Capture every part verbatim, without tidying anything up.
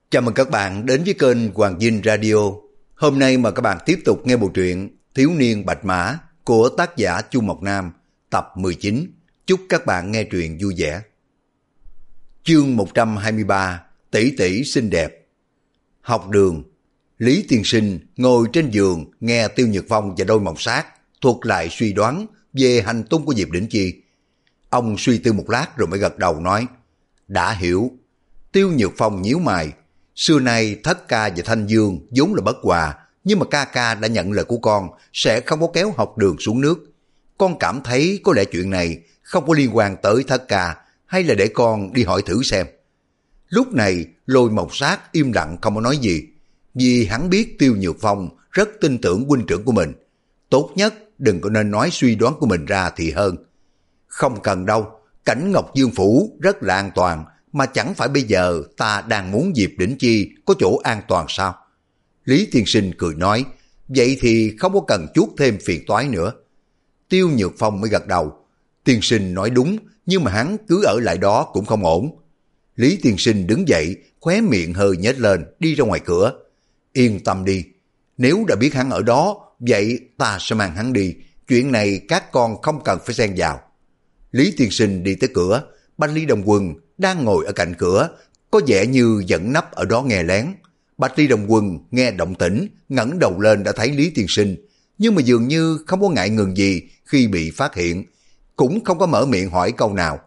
Chào mừng các bạn đến với kênh Hoàng Dinh Radio. Hôm nay mời các bạn tiếp tục nghe bộ truyện Thiếu niên Bạch Mã của tác giả Chu Mộc Nam, tập mười chín. Chúc các bạn nghe truyện vui vẻ. Chương một trăm hai mươi ba, tỷ tỷ xinh đẹp. Học đường, Lý Tiên Sinh ngồi trên giường nghe Tiêu Nhược Phong và Đôi Mộc Sát thuật lại suy đoán về hành tung của Diệp Đỉnh Chi. Ông suy tư một lát rồi mới gật đầu nói, đã hiểu. Tiêu Nhược Phong nhíu mày. Xưa nay Thất Ca và Thanh Dương vốn là bất hòa, nhưng mà ca ca đã nhận lời của con sẽ không có kéo Học đường xuống nước. Con cảm thấy có lẽ chuyện này không có liên quan tới Thất Ca, hay là để con đi hỏi thử xem. Lúc này Lôi Mộc Sát im lặng không có nói gì, vì hắn biết Tiêu Nhược Phong rất tin tưởng huynh trưởng của mình. Tốt nhất đừng có nên nói suy đoán của mình ra thì hơn. Không cần đâu, cảnh Ngọc Dương Phủ rất là an toàn, mà chẳng phải bây giờ ta đang muốn Diệp Đỉnh Chi có chỗ an toàn sao? Lý Tiên Sinh cười nói, vậy thì không có cần chuốc thêm phiền toái nữa. Tiêu Nhược Phong mới gật đầu. Tiên Sinh nói đúng, nhưng mà hắn cứ ở lại đó cũng không ổn. Lý Tiên Sinh đứng dậy, khóe miệng hơi nhếch lên, đi ra ngoài cửa. Yên tâm đi, nếu đã biết hắn ở đó, vậy ta sẽ mang hắn đi. Chuyện này các con không cần phải xen vào. Lý Tiên Sinh đi tới cửa, Bạch Ly Đồng Quân đang ngồi ở cạnh cửa, có vẻ như vẫn nấp ở đó nghe lén. Bạch Ly Đồng Quân nghe động tĩnh, ngẩng đầu lên đã thấy Lý Tiên Sinh, nhưng mà dường như không có ngại ngừng gì khi bị phát hiện, cũng không có mở miệng hỏi câu nào.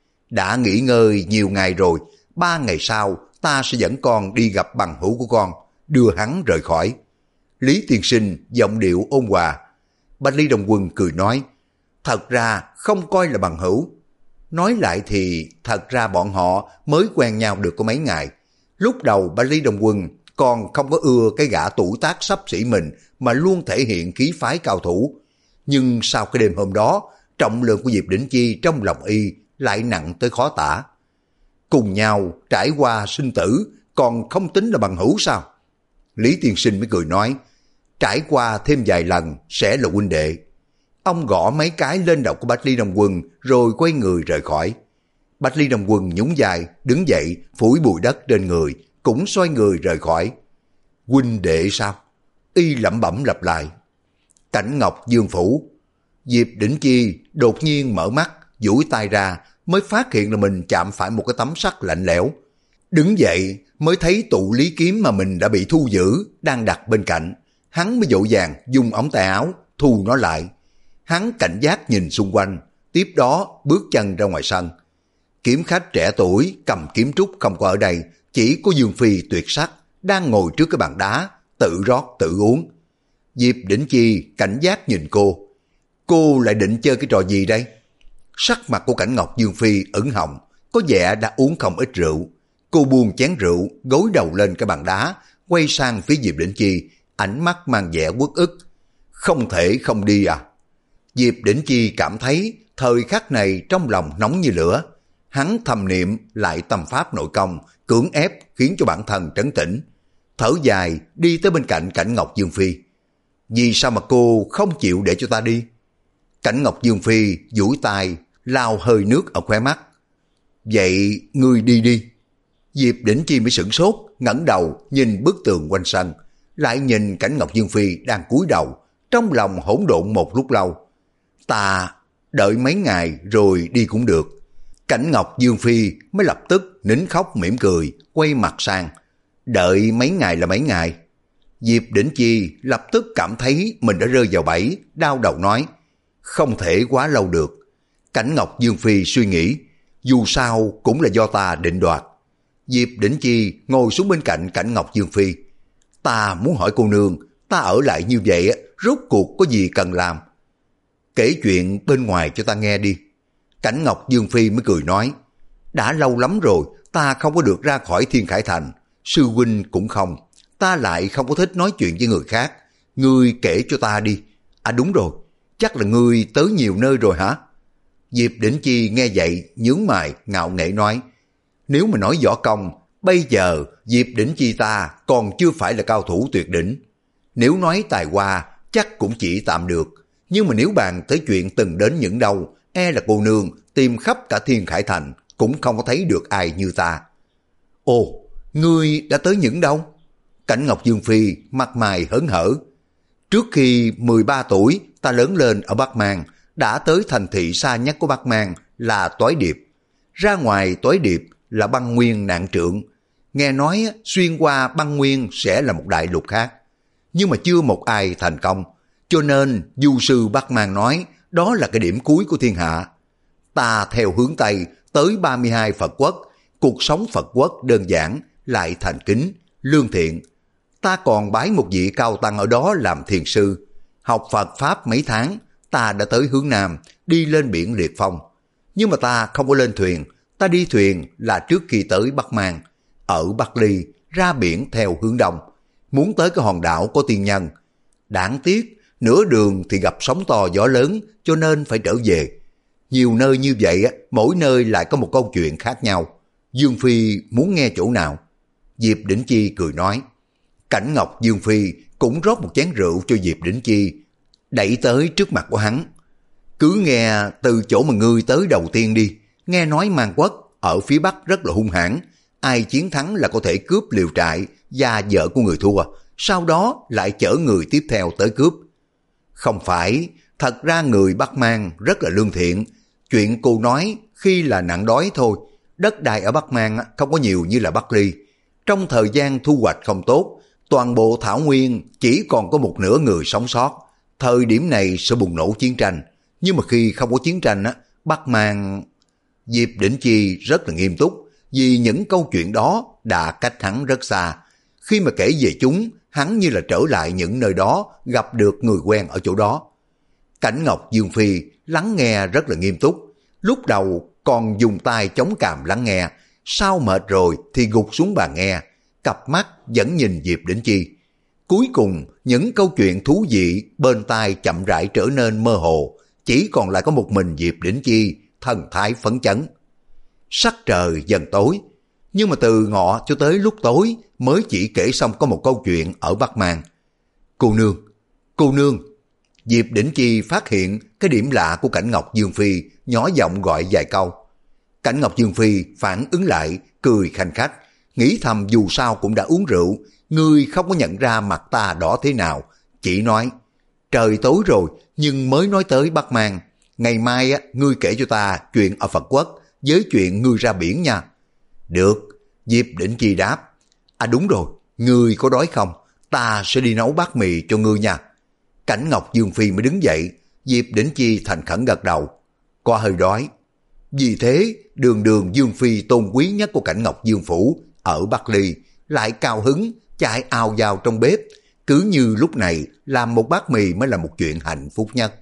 Đã nghỉ ngơi nhiều ngày rồi, ba ngày sau ta sẽ dẫn con đi gặp bằng hữu của con, đưa hắn rời khỏi. Lý Tiên Sinh giọng điệu ôn hòa. Bạch Ly Đồng Quân cười nói, thật ra không coi là bằng hữu. Nói lại thì thật ra bọn họ mới quen nhau được có mấy ngày. Lúc đầu Bạch Ly Đồng Quân còn không có ưa cái gã tuổi tác xấp xỉ mình mà luôn thể hiện khí phái cao thủ. Nhưng sau cái đêm hôm đó, trọng lượng của Diệp Đỉnh Chi trong lòng y lại nặng tới khó tả. Cùng nhau trải qua sinh tử còn không tính là bằng hữu sao? Lý Tiên Sinh mới cười nói, trải qua thêm vài lần sẽ là huynh đệ. Ông gõ mấy cái lên đầu của Bạch Ly Đồng Quân rồi quay người rời khỏi. Bạch Ly Đồng Quân nhún vai, đứng dậy, phủi bụi đất trên người, cũng xoay người rời khỏi. Huynh đệ sao? Y lẩm bẩm lặp lại. Cảnh Ngọc Dương Phủ. Diệp Đỉnh Chi đột nhiên mở mắt, duỗi tay ra, mới phát hiện là mình chạm phải một cái tấm sắt lạnh lẽo. Đứng dậy mới thấy tụ lý kiếm mà mình đã bị thu giữ đang đặt bên cạnh. Hắn mới vội vàng dùng ống tay áo thu nó lại. Hắn cảnh giác nhìn xung quanh, tiếp đó bước chân ra ngoài sân. Kiếm khách trẻ tuổi cầm kiếm trúc không có ở đây, chỉ có Dương Phi tuyệt sắc đang ngồi trước cái bàn đá, tự rót tự uống. Diệp Đỉnh Chi cảnh giác nhìn cô. Cô lại định chơi cái trò gì đây? Sắc mặt của Cảnh Ngọc Dương Phi ửng hồng, có vẻ đã uống không ít rượu. Cô buông chén rượu, gối đầu lên cái bàn đá, quay sang phía Diệp Đỉnh Chi, ánh mắt mang vẻ uất ức. Không thể không đi à? Diệp Đỉnh Chi cảm thấy thời khắc này trong lòng nóng như lửa. Hắn thầm niệm lại tâm pháp nội công, cưỡng ép khiến cho bản thân trấn tĩnh. Thở dài đi tới bên cạnh Cảnh Ngọc Dương Phi. Vì sao mà cô không chịu để cho ta đi? Cảnh Ngọc Dương Phi duỗi tay lao hơi nước ở khóe mắt. Vậy ngươi đi đi. Diệp Đỉnh Chi mới sửng sốt, ngẩng đầu nhìn bức tường quanh sân, lại nhìn Cảnh Ngọc Dương Phi đang cúi đầu, trong lòng hỗn độn một lúc lâu. Ta đợi mấy ngày rồi đi cũng được. Cảnh Ngọc Dương Phi mới lập tức nín khóc mỉm cười, quay mặt sang. Đợi mấy ngày là mấy ngày? Diệp Đỉnh Chi lập tức cảm thấy mình đã rơi vào bẫy, đau đầu nói, không thể quá lâu được. Cảnh Ngọc Dương Phi suy nghĩ, dù sao cũng là do ta định đoạt. Diệp Đỉnh Chi ngồi xuống bên cạnh Cảnh Ngọc Dương Phi. Ta muốn hỏi cô nương, ta ở lại như vậy rốt cuộc có gì cần làm? Kể chuyện bên ngoài cho ta nghe đi. Cảnh Ngọc Dương Phi mới cười nói, đã lâu lắm rồi ta không có được ra khỏi Thiên Khải Thành, sư huynh cũng không, ta lại không có thích nói chuyện với người khác. Ngươi kể cho ta đi. À đúng rồi, chắc là ngươi tới nhiều nơi rồi hả? Diệp Đỉnh Chi nghe vậy nhướng mày ngạo nghễ nói, nếu mà nói võ công, bây giờ Diệp Đỉnh Chi ta còn chưa phải là cao thủ tuyệt đỉnh. Nếu nói tài hoa chắc cũng chỉ tạm được, nhưng mà nếu bàn tới chuyện từng đến những đâu, e là cô nương tìm khắp cả Thiên Khải Thành cũng không có thấy được ai như ta. Ồ, ngươi đã tới những đâu? Cảnh Ngọc Dương Phi mặt mày hớn hở. Trước khi mười ba tuổi ta lớn lên ở Bắc Mang, đã tới thành thị xa nhất của Bắc Mang là Toái Điệp. Ra ngoài Toái Điệp là băng nguyên Nạn Trượng. Nghe nói xuyên qua băng nguyên sẽ là một đại lục khác. Nhưng mà chưa một ai thành công. Cho nên du sư Bắc Mang nói đó là cái điểm cuối của thiên hạ. Ta theo hướng Tây tới ba mươi hai Phật quốc. Cuộc sống Phật quốc đơn giản, lại thành kính, lương thiện. Ta còn bái một vị cao tăng ở đó làm thiền sư. Học Phật Pháp mấy tháng, ta đã tới hướng Nam, đi lên biển Liệt Phong. Nhưng mà ta không có lên thuyền, ta đi thuyền là trước khi tới Bắc Mang. Ở Bắc Ly, ra biển theo hướng Đông, muốn tới cái hòn đảo có tiên nhân. Đáng tiếc, nửa đường thì gặp sóng to gió lớn, cho nên phải trở về. Nhiều nơi như vậy, mỗi nơi lại có một câu chuyện khác nhau. Dương Phi muốn nghe chỗ nào? Diệp Đỉnh Chi cười nói. Cảnh Ngọc Dương Phi cũng rót một chén rượu cho Diệp Đỉnh Chi, đẩy tới trước mặt của hắn. Cứ nghe từ chỗ mà ngươi tới đầu tiên đi. Nghe nói Mang Quốc ở phía Bắc rất là hung hãn, ai chiến thắng là có thể cướp liều trại và vợ của người thua, sau đó lại chở người tiếp theo tới cướp. Không phải, thật ra người Bắc Mang rất là lương thiện. Chuyện cô nói khi là nạn đói thôi. Đất đai ở Bắc Mang không có nhiều như là Bắc Ly. Trong thời gian thu hoạch không tốt, toàn bộ thảo nguyên chỉ còn có một nửa người sống sót. Thời điểm này sẽ bùng nổ chiến tranh. Nhưng mà khi không có chiến tranh, Bắc Mang... Diệp Đỉnh Chi rất là nghiêm túc, vì những câu chuyện đó đã cách hắn rất xa. Khi mà kể về chúng, hắn như là trở lại những nơi đó, gặp được người quen ở chỗ đó. Cảnh Ngọc Dương Phi lắng nghe rất là nghiêm túc. Lúc đầu còn dùng tay chống cằm lắng nghe, sau mệt rồi thì gục xuống bàn nghe, cặp mắt vẫn nhìn Diệp Đỉnh Chi. Cuối cùng, những câu chuyện thú vị bên tai chậm rãi trở nên mơ hồ, chỉ còn lại có một mình Diệp Đỉnh Chi, thần thái phấn chấn. Sắc trời dần tối, nhưng mà từ ngọ cho tới lúc tối mới chỉ kể xong có một câu chuyện ở Bắc Mang. Cô nương, cô nương. Diệp Đỉnh Chi phát hiện cái điểm lạ của Cảnh Ngọc Dương Phi, nhỏ giọng gọi vài câu. Cảnh Ngọc Dương Phi phản ứng lại, cười khanh khách, nghĩ thầm dù sao cũng đã uống rượu, ngươi không có nhận ra mặt ta đỏ thế nào, chỉ nói, trời tối rồi nhưng mới nói tới Bắc Mang, ngày mai á ngươi kể cho ta chuyện ở Phật Quốc, với chuyện ngươi ra biển nha. Được, Diệp Đỉnh Chi đáp. À đúng rồi, ngươi có đói không? Ta sẽ đi nấu bát mì cho ngươi nha. Cảnh Ngọc Dương Phi mới đứng dậy, Diệp Đỉnh Chi thành khẩn gật đầu. Có hơi đói. Vì thế, đường đường Dương Phi tôn quý nhất của Cảnh Ngọc Dương Phủ ở Bắc Ly lại cao hứng chạy ào vào trong bếp, cứ như lúc này làm một bát mì mới là một chuyện hạnh phúc nhất.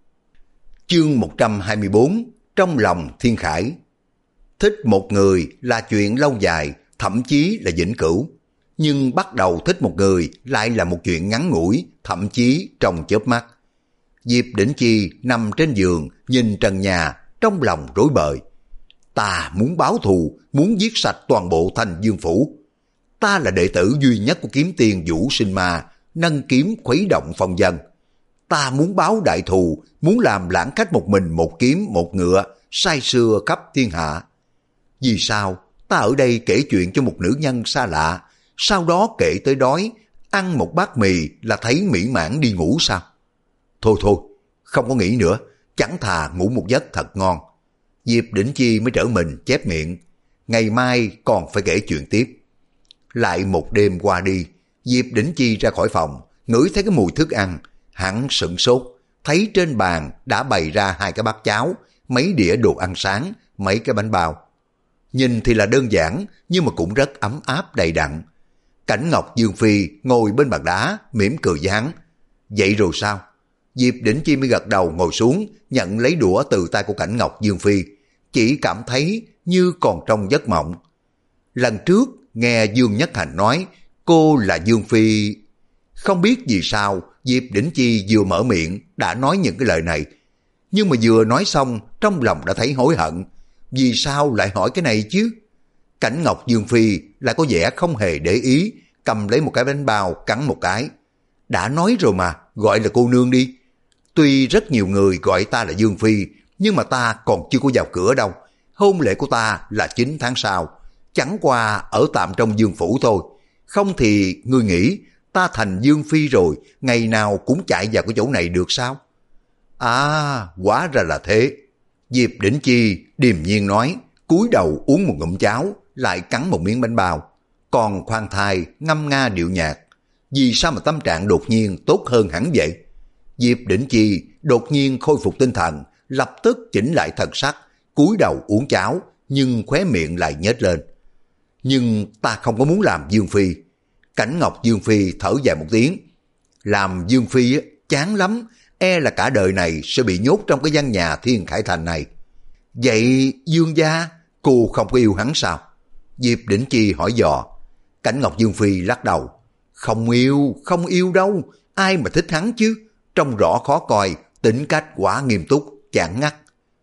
Chương một trăm hai mươi bốn, trong lòng thiên khải. Thích một người là chuyện lâu dài, thậm chí là vĩnh cửu. Nhưng bắt đầu thích một người lại là một chuyện ngắn ngủi, thậm chí trong chớp mắt. Diệp Đỉnh Chi nằm trên giường, nhìn trần nhà, trong lòng rối bời. Ta muốn báo thù, muốn giết sạch toàn bộ Thanh Dương Phủ. Ta là đệ tử duy nhất của kiếm tiền Vũ Sinh Ma, nâng kiếm khuấy động phong dân. Ta muốn báo đại thù, muốn làm lãng khách một mình một kiếm một ngựa, say sưa khắp thiên hạ. Vì sao ta ở đây kể chuyện cho một nữ nhân xa lạ, sau đó kể tới đói, ăn một bát mì là thấy mỹ mãn đi ngủ sao? Thôi thôi, không có nghĩ nữa, chẳng thà ngủ một giấc thật ngon. Diệp Đỉnh Chi mới trở mình chép miệng, ngày mai còn phải kể chuyện tiếp. Lại một đêm qua đi, Diệp Đỉnh Chi ra khỏi phòng, ngửi thấy cái mùi thức ăn, hắn sửng sốt, thấy trên bàn đã bày ra hai cái bát cháo, mấy đĩa đồ ăn sáng, mấy cái bánh bao. Nhìn thì là đơn giản, nhưng mà cũng rất ấm áp đầy đặn. Cảnh Ngọc Dương Phi ngồi bên bàn đá, mỉm cười với hắn. Vậy rồi sao? Diệp Đỉnh Chi mới gật đầu ngồi xuống, nhận lấy đũa từ tay của Cảnh Ngọc Dương Phi, chỉ cảm thấy như còn trong giấc mộng. Lần trước nghe Dương Nhất Hành nói cô là Dương Phi, không biết vì sao Diệp Đỉnh Chi vừa mở miệng đã nói những cái lời này, nhưng mà vừa nói xong trong lòng đã thấy hối hận. Vì sao lại hỏi cái này chứ? Cảnh Ngọc Dương Phi lại có vẻ không hề để ý, cầm lấy một cái bánh bao cắn một cái. Đã nói rồi mà, gọi là cô nương đi. Tuy rất nhiều người gọi ta là Dương Phi, nhưng mà ta còn chưa có vào cửa đâu. Hôn lễ của ta là chín tháng sau. chẳng qua ở tạm trong Dương phủ thôi. Không thì ngươi nghĩ ta thành Dương phi rồi, ngày nào cũng chạy vào cái chỗ này được sao? À, hóa ra là thế. Diệp Đỉnh Chi điềm nhiên nói, cúi đầu uống một ngụm cháo, lại cắn một miếng bánh bao, còn khoan thai ngâm nga điệu nhạc. Vì sao mà tâm trạng đột nhiên tốt hơn hẳn vậy? Diệp Đỉnh Chi đột nhiên khôi phục tinh thần, lập tức chỉnh lại thần sắc, cúi đầu uống cháo, nhưng khóe miệng lại nhếch lên. Nhưng ta không có muốn làm Dương phi. Cảnh Ngọc Dương phi thở dài một tiếng. Làm Dương phi chán lắm, e là cả đời này sẽ bị nhốt trong cái gian nhà Thiên Khải Thành này. Vậy Dương gia, cô không có yêu hắn sao? Diệp Đỉnh Chi hỏi dò. Cảnh Ngọc Dương phi lắc đầu. Không yêu, không yêu đâu, ai mà thích hắn chứ? Trông rõ khó coi, tính cách quả nghiêm túc, chán ngắt.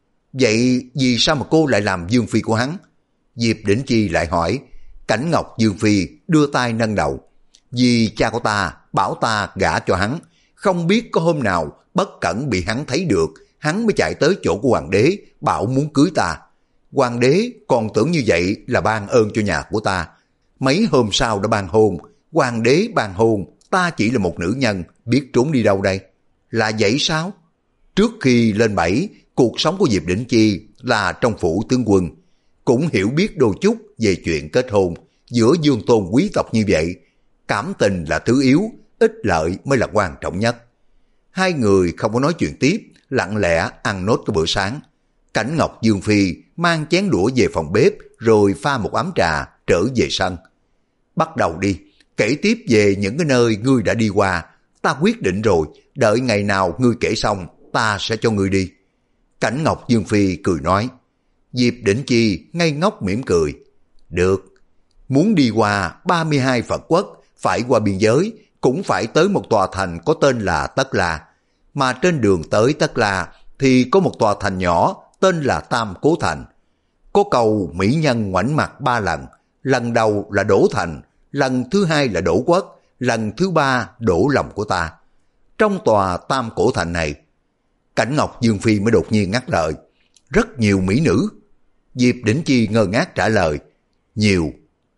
Vậy vì sao mà cô lại làm Dương phi của hắn? Diệp Đỉnh Chi lại hỏi. Cảnh Ngọc Dương phi đưa tay nâng đầu. Vì cha của ta bảo ta gả cho hắn, không biết có hôm nào bất cẩn bị hắn thấy được, hắn mới chạy tới chỗ của hoàng đế bảo muốn cưới ta. Hoàng đế còn tưởng như vậy là ban ơn cho nhà của ta. Mấy hôm sau đã ban hôn. Hoàng đế ban hôn, ta chỉ là một nữ nhân, biết trốn đi đâu đây? Là vậy sao? Trước khi lên bảy, cuộc sống của Diệp Đỉnh Chi là trong phủ tướng quân, cũng hiểu biết đôi chút về chuyện kết hôn giữa dương tôn quý tộc như vậy. Cảm tình là thứ yếu, ích lợi mới là quan trọng nhất. Hai người không có nói chuyện tiếp, lặng lẽ ăn nốt cái bữa sáng. Cảnh Ngọc Dương phi mang chén đũa về phòng bếp rồi pha một ấm trà trở về sân. Bắt đầu đi, kể tiếp về những cái nơi ngươi đã đi qua. Ta quyết định rồi, đợi ngày nào ngươi kể xong, ta sẽ cho ngươi đi. Cảnh Ngọc Dương phi cười nói. Diệp Đỉnh Chi ngây ngốc mỉm cười. Được, muốn đi qua ba mươi hai Phật quốc, phải qua biên giới, cũng phải tới một tòa thành có tên là Tất La. Mà trên đường tới Tất La thì có một tòa thành nhỏ tên là Tam Cố Thành. Có cầu mỹ nhân ngoảnh mặt ba lần, lần đầu là đổ thành, lần thứ hai là đổ quốc, lần thứ ba đổ lòng của ta. Trong tòa Tam Cổ Thành này, Cảnh Ngọc Dương phi mới đột nhiên ngắt lời. Rất nhiều mỹ nữ. Diệp Đỉnh Chi ngơ ngác trả lời. Nhiều,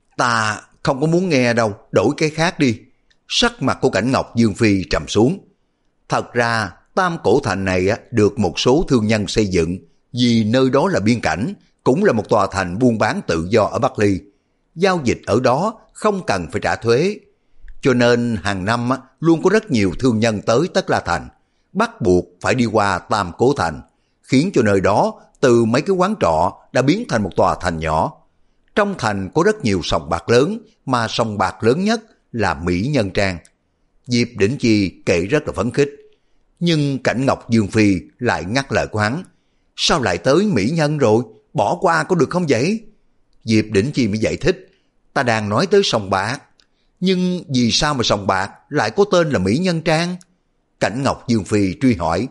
ta không có muốn nghe đâu, đổi cái khác đi. Sắc mặt của Cảnh Ngọc Dương phi trầm xuống. Thật ra Tam Cổ Thành này được một số thương nhân xây dựng, vì nơi đó là biên cảnh, cũng là một tòa thành buôn bán tự do ở Bắc Ly. Giao dịch ở đó không cần phải trả thuế. Cho nên hàng năm luôn có rất nhiều thương nhân tới Tất La Thành, bắt buộc phải đi qua Tam Cố Thành, khiến cho nơi đó từ mấy cái quán trọ đã biến thành một tòa thành nhỏ. Trong thành có rất nhiều sòng bạc lớn, mà sòng bạc lớn nhất là Mỹ Nhân Trang. Diệp Đỉnh Chi kể rất là phấn khích. Nhưng Cảnh Ngọc Dương phi lại ngắt lời của hắn. Sao lại tới Mỹ Nhân rồi? Bỏ qua có được không vậy? Diệp Đỉnh Chi mới giải thích. Ta đang nói tới sòng bạc. Nhưng vì sao mà sòng bạc lại có tên là Mỹ Nhân Trang? Cảnh Ngọc Dương phi truy hỏi.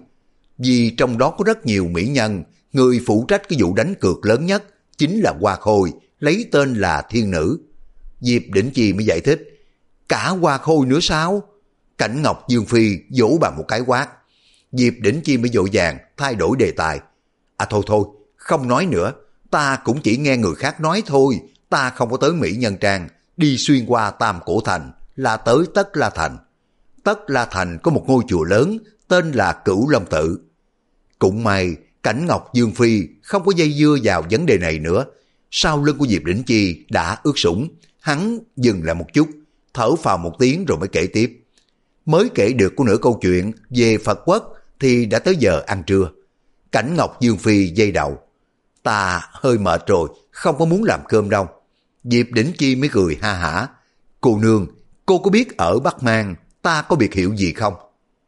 Vì trong đó có rất nhiều mỹ nhân, người phụ trách cái vụ đánh cược lớn nhất chính là Hoa Khôi, lấy tên là Thiên Nữ. Diệp Đỉnh Chi mới giải thích. Cả Hoa Khôi nữa sao? Cảnh Ngọc Dương phi vỗ bằng một cái quát. Diệp Đỉnh Chi mới vội vàng thay đổi đề tài. À thôi thôi, không nói nữa, ta cũng chỉ nghe người khác nói thôi, ta không có tới Mỹ Nhân Trang, đi xuyên qua Tam Cổ Thành là tới Tất La Thành. Tất La Thành có một ngôi chùa lớn tên là Cửu Long Tự. Cũng may Cảnh Ngọc Dương phi không có dây dưa vào vấn đề này nữa. Sau lưng của Diệp Đỉnh Chi đã ướt sũng, hắn dừng lại một chút, thở phào một tiếng rồi mới kể tiếp. Mới kể được của nửa câu chuyện về Phật quốc thì đã tới giờ ăn trưa. Cảnh Ngọc Dương phi dây đầu. Ta hơi mệt rồi, không có muốn làm cơm đâu. Diệp Đỉnh Chi mới cười ha hả. Cô nương, cô có biết ở Bắc Mang ta có biệt hiệu gì không?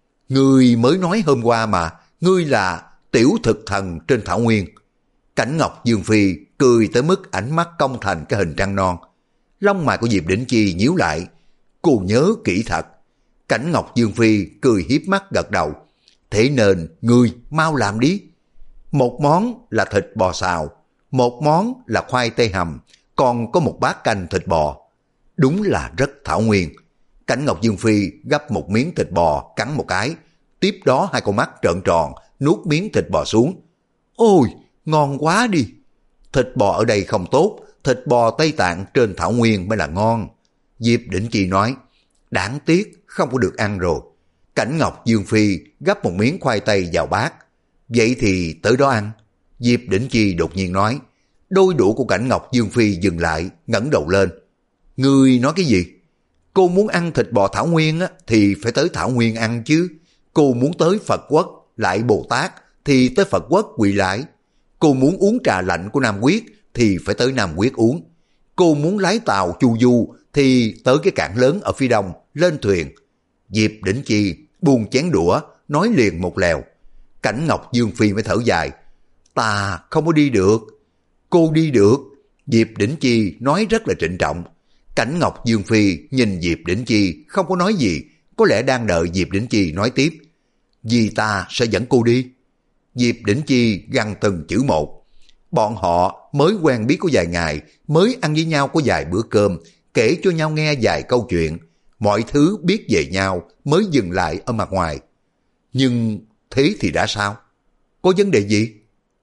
Ngươi mới nói hôm qua mà, ngươi là tiểu thực thần trên thảo nguyên. Cảnh Ngọc Dương phi cười tới mức ánh mắt cong thành cái hình trăng non. Lông mày của Diệp Đỉnh Chi nhíu lại. Cô nhớ kỹ thật. Cảnh Ngọc Dương phi cười hiếp mắt gật đầu. Thế nên ngươi mau làm đi. Một món là thịt bò xào, một món là khoai tây hầm, còn có một bát canh thịt bò. Đúng là rất thảo nguyên. Cảnh Ngọc Dương phi gấp một miếng thịt bò cắn một cái, tiếp đó hai con mắt trợn tròn nuốt miếng thịt bò xuống. Ôi, ngon quá đi. Thịt bò ở đây không tốt, thịt bò Tây Tạng trên thảo nguyên mới là ngon. Diệp Đỉnh Chi nói, đáng tiếc không có được ăn rồi. Cảnh Ngọc Dương Phi gắp một miếng khoai tây vào bát. Vậy thì tới đó ăn. Diệp Đỉnh Chi đột nhiên nói. Đôi đũa của Cảnh Ngọc Dương Phi dừng lại, ngẩng đầu lên. Ngươi nói cái gì? Cô muốn ăn thịt bò thảo nguyên á, thì phải tới thảo nguyên ăn chứ. Cô muốn tới Phật quốc lại Bồ Tát thì tới Phật quốc quỳ lại. Cô muốn uống trà lạnh của Nam Quyết thì phải tới Nam Quyết uống. Cô muốn lái tàu chu du thì tới cái cảng lớn ở phía đông, lên thuyền. Diệp Đỉnh Chi buông chén đũa, nói liền một lèo. Cảnh Ngọc Dương Phi mới thở dài. Ta không có đi được. Cô đi được. Diệp Đỉnh Chi nói rất là trịnh trọng. Cảnh Ngọc Dương Phi nhìn Diệp Đỉnh Chi không có nói gì, có lẽ đang đợi Diệp Đỉnh Chi nói tiếp. Vì ta sẽ dẫn cô đi. Diệp Đỉnh Chi gằn từng chữ một. Bọn họ mới quen biết có vài ngày, mới ăn với nhau có vài bữa cơm, kể cho nhau nghe vài câu chuyện. Mọi thứ biết về nhau mới dừng lại ở mặt ngoài. Nhưng thế thì đã sao? Có vấn đề gì?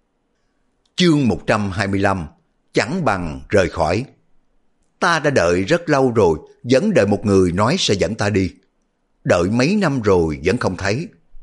Chương một trăm hai mươi lăm. Chẳng bằng rời khỏi. Ta đã đợi rất lâu rồi, vẫn đợi một người nói sẽ dẫn ta đi. Đợi mấy năm rồi vẫn không thấy.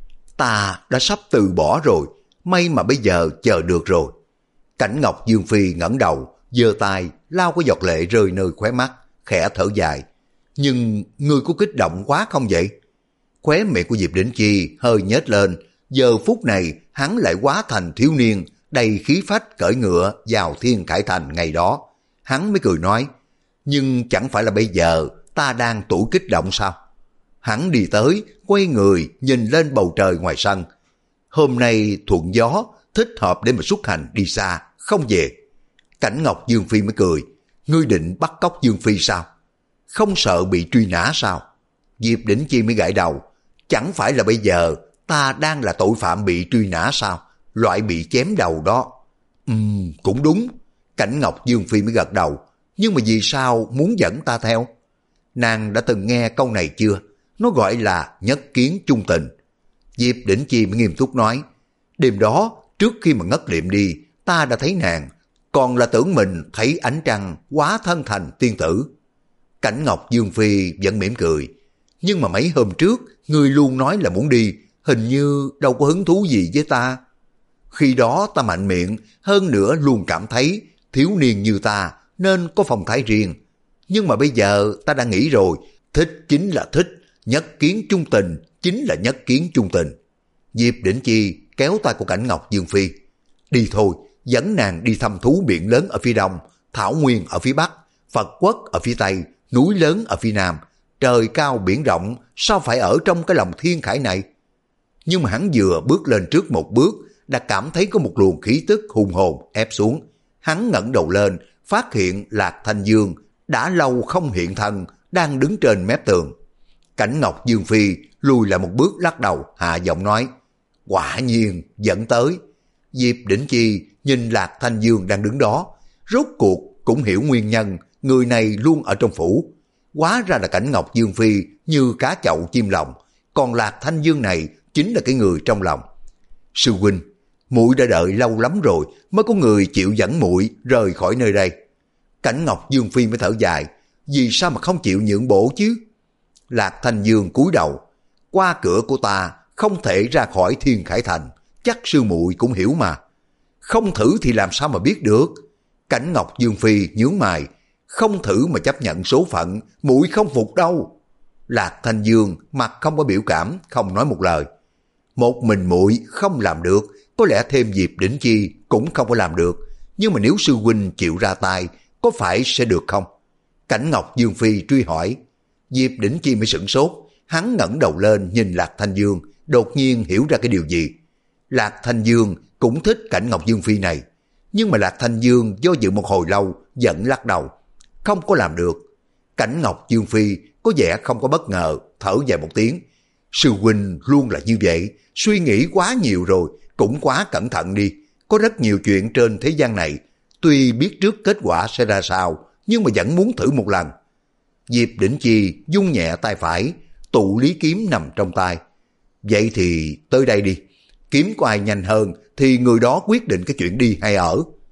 Ta đã sắp từ bỏ rồi, may mà bây giờ chờ được rồi. Cảnh Ngọc Dương Phi ngẩng đầu, giơ tay lau cái giọt lệ rơi nơi khóe mắt, khẽ thở dài. Nhưng ngươi có kích động quá không vậy? Khóe miệng của Diệp Đỉnh Chi hơi nhếch lên, giờ phút này hắn lại hóa thành thiếu niên, đầy khí phách cởi ngựa vào Thiên Khải Thành ngày đó. Hắn mới cười nói, nhưng chẳng phải là bây giờ ta đang tuổi kích động sao? Hắn đi tới, quay người nhìn lên bầu trời ngoài sân. Hôm nay thuận gió, thích hợp để mà xuất hành đi xa, không về. Cảnh Ngọc Dương Phi mới cười, ngươi định bắt cóc Dương Phi sao? Không sợ bị truy nã sao? Diệp Đỉnh Chi mới gãi đầu, chẳng phải là bây giờ ta đang là tội phạm bị truy nã sao? Loại bị chém đầu đó. Ừm, cũng đúng. Cảnh Ngọc Dương Phi mới gật đầu, nhưng mà vì sao muốn dẫn ta theo? Nàng đã từng nghe câu này chưa? Nó gọi là nhất kiến chung tình. Diệp Đỉnh Chi mới nghiêm túc nói, đêm đó trước khi mà ngất liệm đi, ta đã thấy nàng, còn là tưởng mình thấy ánh trăng hóa thân thành tiên tử. Cảnh Ngọc Dương Phi vẫn mỉm cười, nhưng mà mấy hôm trước ngươi luôn nói là muốn đi, hình như đâu có hứng thú gì với ta. Khi đó ta mạnh miệng, hơn nữa luôn cảm thấy thiếu niên như ta nên có phong thái riêng. Nhưng mà bây giờ ta đã nghĩ rồi, thích chính là thích, nhất kiến chung tình chính là nhất kiến chung tình. Diệp Đỉnh Chi kéo tay của Cảnh Ngọc Dương Phi. Đi thôi, dẫn nàng đi thăm thú biển lớn ở phía đông, thảo nguyên ở phía bắc, Phật quốc ở phía tây, núi lớn ở phía nam. Trời cao biển rộng, sao phải ở trong cái lòng thiên khải này? Nhưng mà hắn vừa bước lên trước một bước, đã cảm thấy có một luồng khí tức hùng hồn ép xuống. Hắn ngẩng đầu lên, phát hiện Lạc Thanh Dương đã lâu không hiện thân, đang đứng trên mép tường. Cảnh Ngọc Dương Phi lùi lại một bước lắc đầu, hạ giọng nói, quả nhiên dẫn tới. Diệp Đỉnh Chi nhìn Lạc Thanh Dương đang đứng đó, rốt cuộc cũng hiểu nguyên nhân người này luôn ở trong phủ. Hóa ra là Cảnh Ngọc Dương Phi như cá chậu chim lòng, còn Lạc Thanh Dương này chính là cái người trong lòng. Sư huynh, muội đã đợi lâu lắm rồi mới có người chịu dẫn muội rời khỏi nơi đây. Cảnh Ngọc Dương Phi mới thở dài, vì sao mà không chịu nhượng bộ chứ? Lạc Thanh Dương cúi đầu, qua cửa của ta không thể ra khỏi Thiên Khải Thành, chắc sư muội cũng hiểu mà. Không thử thì làm sao mà biết được? Cảnh Ngọc Dương Phi nhướng mày, không thử mà chấp nhận số phận, muội không phục đâu. Lạc Thanh Dương mặt không có biểu cảm, không nói một lời. Một mình muội không làm được, có lẽ thêm Diệp Đỉnh Chi cũng không có làm được, nhưng mà nếu sư huynh chịu ra tay, có phải sẽ được không? Cảnh Ngọc Dương Phi truy hỏi. Diệp Đỉnh Chi mới sửng sốt, hắn ngẩng đầu lên nhìn Lạc Thanh Dương, đột nhiên hiểu ra cái điều gì. Lạc Thanh Dương cũng thích Cảnh Ngọc Dương Phi này, nhưng mà Lạc Thanh Dương do dự một hồi lâu vẫn lắc đầu, không có làm được. Cảnh Ngọc Dương Phi có vẻ không có bất ngờ, thở dài một tiếng. Sư huynh luôn là như vậy, suy nghĩ quá nhiều rồi, cũng quá cẩn thận đi. Có rất nhiều chuyện trên thế gian này, tuy biết trước kết quả sẽ ra sao, nhưng mà vẫn muốn thử một lần. Diệp Đỉnh Chi dung nhẹ tay phải, tụ lý kiếm nằm trong tay. Vậy thì tới đây đi, kiếm có ai nhanh hơn thì người đó quyết định cái chuyện đi hay ở.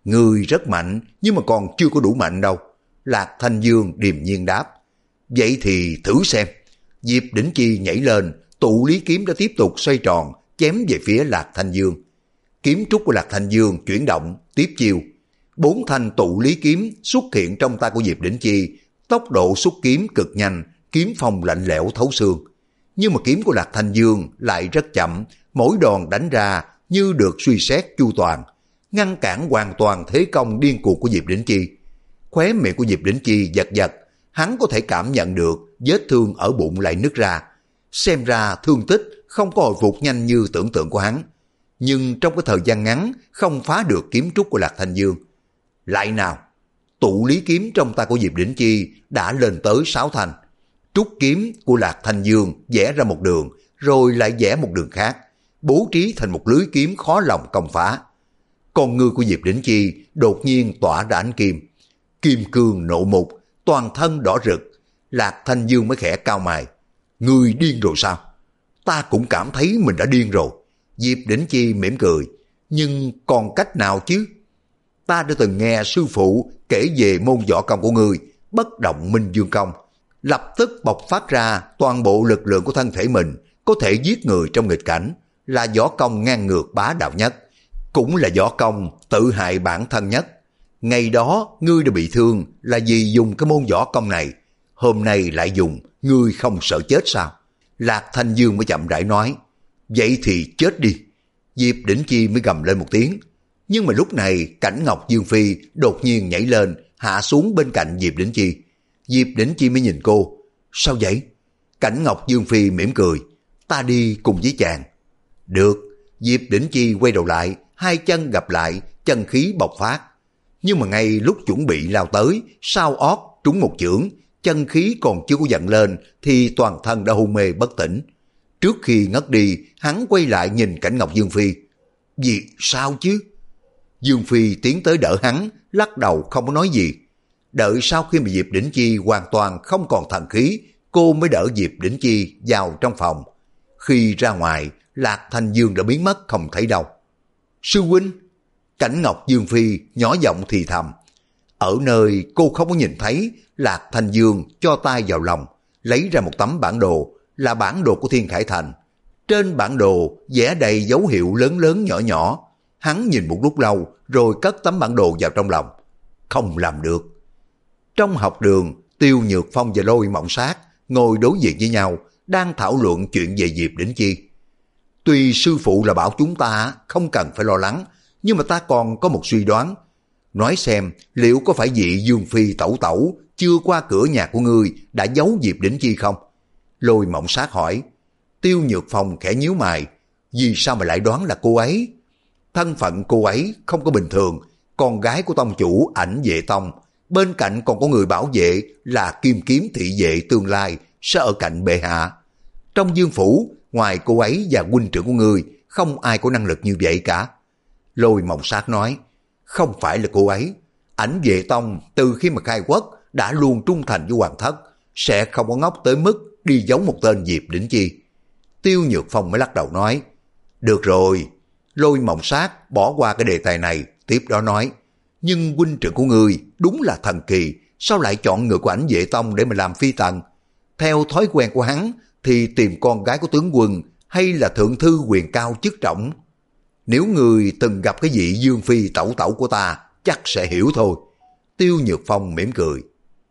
Ngươi rất mạnh, nhưng mà còn chưa có đủ mạnh đâu. Lạc Thanh Dương điềm nhiên đáp. Vậy thì thử xem. Diệp Đỉnh Chi nhảy lên, tụ lý kiếm đã tiếp tục xoay tròn, chém về phía Lạc Thanh Dương. Kiếm trúc của Lạc Thanh Dương chuyển động, tiếp chiêu. Bốn thanh tụ lý kiếm xuất hiện trong tay của Diệp Đỉnh Chi, tốc độ xuất kiếm cực nhanh, kiếm phong lạnh lẽo thấu xương. Nhưng mà kiếm của Lạc Thanh Dương lại rất chậm, mỗi đòn đánh ra như được suy xét chu toàn, ngăn cản hoàn toàn thế công điên cuồng của Diệp Đỉnh Chi. Khóe miệng của Diệp Đỉnh Chi giật giật, hắn có thể cảm nhận được vết thương ở bụng lại nứt ra. Xem ra thương tích không có hồi phục nhanh như tưởng tượng của hắn. Nhưng trong cái thời gian ngắn không phá được kiếm trúc của Lạc Thanh Dương. Lại nào, tụ lý kiếm trong tay của Diệp Đỉnh Chi đã lên tới sáu thanh. Trúc kiếm của Lạc Thanh Dương vẽ ra một đường, rồi lại vẽ một đường khác, bố trí thành một lưới kiếm khó lòng công phá. Con ngươi của Diệp Đỉnh Chi đột nhiên tỏa ra ánh kim. Kim cương nộ mục, toàn thân đỏ rực. Lạc Thanh Dương mới khẽ cau mày. Ngươi điên rồi sao? Ta cũng cảm thấy mình đã điên rồi. Diệp Đỉnh Chi mỉm cười. Nhưng còn cách nào chứ? Ta đã từng nghe sư phụ kể về môn võ công của ngươi, bất động minh dương công. Lập tức bộc phát ra toàn bộ lực lượng của thân thể mình, có thể giết người trong nghịch cảnh, là võ công ngang ngược bá đạo nhất, cũng là võ công tự hại bản thân nhất. Ngày đó ngươi đã bị thương là vì dùng cái môn võ công này, hôm nay lại dùng, ngươi không sợ chết sao? Lạc Thanh Dương mới chậm rãi nói. Vậy thì chết đi. Diệp Đỉnh Chi mới gầm lên một tiếng. Nhưng mà lúc này Cảnh Ngọc Dương Phi đột nhiên nhảy lên, hạ xuống bên cạnh Diệp Đỉnh Chi. Diệp Đỉnh Chi mới nhìn cô. Sao vậy? Cảnh Ngọc Dương Phi mỉm cười. Ta đi cùng với chàng. Được. Diệp Đỉnh Chi quay đầu lại, hai chân gặp lại, chân khí bộc phát. Nhưng mà ngay lúc chuẩn bị lao tới, sau ót trúng một chưởng, chân khí còn chưa có dần lên thì toàn thân đã hôn mê bất tỉnh. Trước khi ngất đi, hắn quay lại nhìn Cảnh Ngọc Dương Phi. Vì sao chứ? Dương Phi tiến tới đỡ hắn, lắc đầu không có nói gì. Đợi sau khi mà Diệp Đỉnh Chi hoàn toàn không còn thần khí, cô mới đỡ Diệp Đỉnh Chi vào trong phòng. Khi ra ngoài, Lạc Thanh Dương đã biến mất không thấy đâu. Sư huynh! Cảnh Ngọc Dương Phi nhỏ giọng thì thầm. Ở nơi cô không có nhìn thấy, Lạc Thanh Dương cho tay vào lòng, lấy ra một tấm bản đồ, là bản đồ của Thiên Khải Thành. Trên bản đồ vẽ đầy dấu hiệu lớn lớn nhỏ nhỏ. Hắn nhìn một lúc lâu rồi cất tấm bản đồ vào trong lòng. Không làm được. Trong học đường, Tiêu Nhược Phong và Lôi Mộng Sát ngồi đối diện với nhau, đang thảo luận chuyện về Diệp Đỉnh Chi. Tuy sư phụ là bảo chúng ta không cần phải lo lắng, nhưng mà ta còn có một suy đoán. Nói xem liệu có phải vị Dương Phi tẩu tẩu chưa qua cửa nhà của ngươi đã giấu Diệp Đỉnh Chi không? Lôi Mộng Sát hỏi. Tiêu Nhược Phong khẽ nhíu mày. Vì sao mà lại đoán là cô ấy? Thân phận cô ấy không có bình thường, con gái của tông chủ Ảnh Vệ Tông, bên cạnh còn có người bảo vệ là Kim Kiếm thị vệ tương lai sẽ ở cạnh bệ hạ. Trong Dương phủ, ngoài cô ấy và huynh trưởng của ngươi, không ai có năng lực như vậy cả. Lôi Mộng Sát nói. Không phải là cô ấy. Ảnh Vệ Tông từ khi mà khai quốc đã luôn trung thành với hoàng thất, sẽ không có ngốc tới mức đi giấu một tên Diệp Đỉnh Chi. Tiêu Nhược Phong mới lắc đầu nói. Được rồi. Lôi Mộng Sát bỏ qua cái đề tài này, tiếp đó nói. Nhưng huynh trưởng của ngươi đúng là thần kỳ, sao lại chọn người của Ảnh Vệ Tông để mà làm phi tần? Theo thói quen của hắn thì tìm con gái của tướng quân hay là thượng thư quyền cao chức trọng. Nếu người từng gặp cái vị Dương Phi tẩu tẩu của ta, chắc sẽ hiểu thôi. Tiêu Nhược Phong mỉm cười.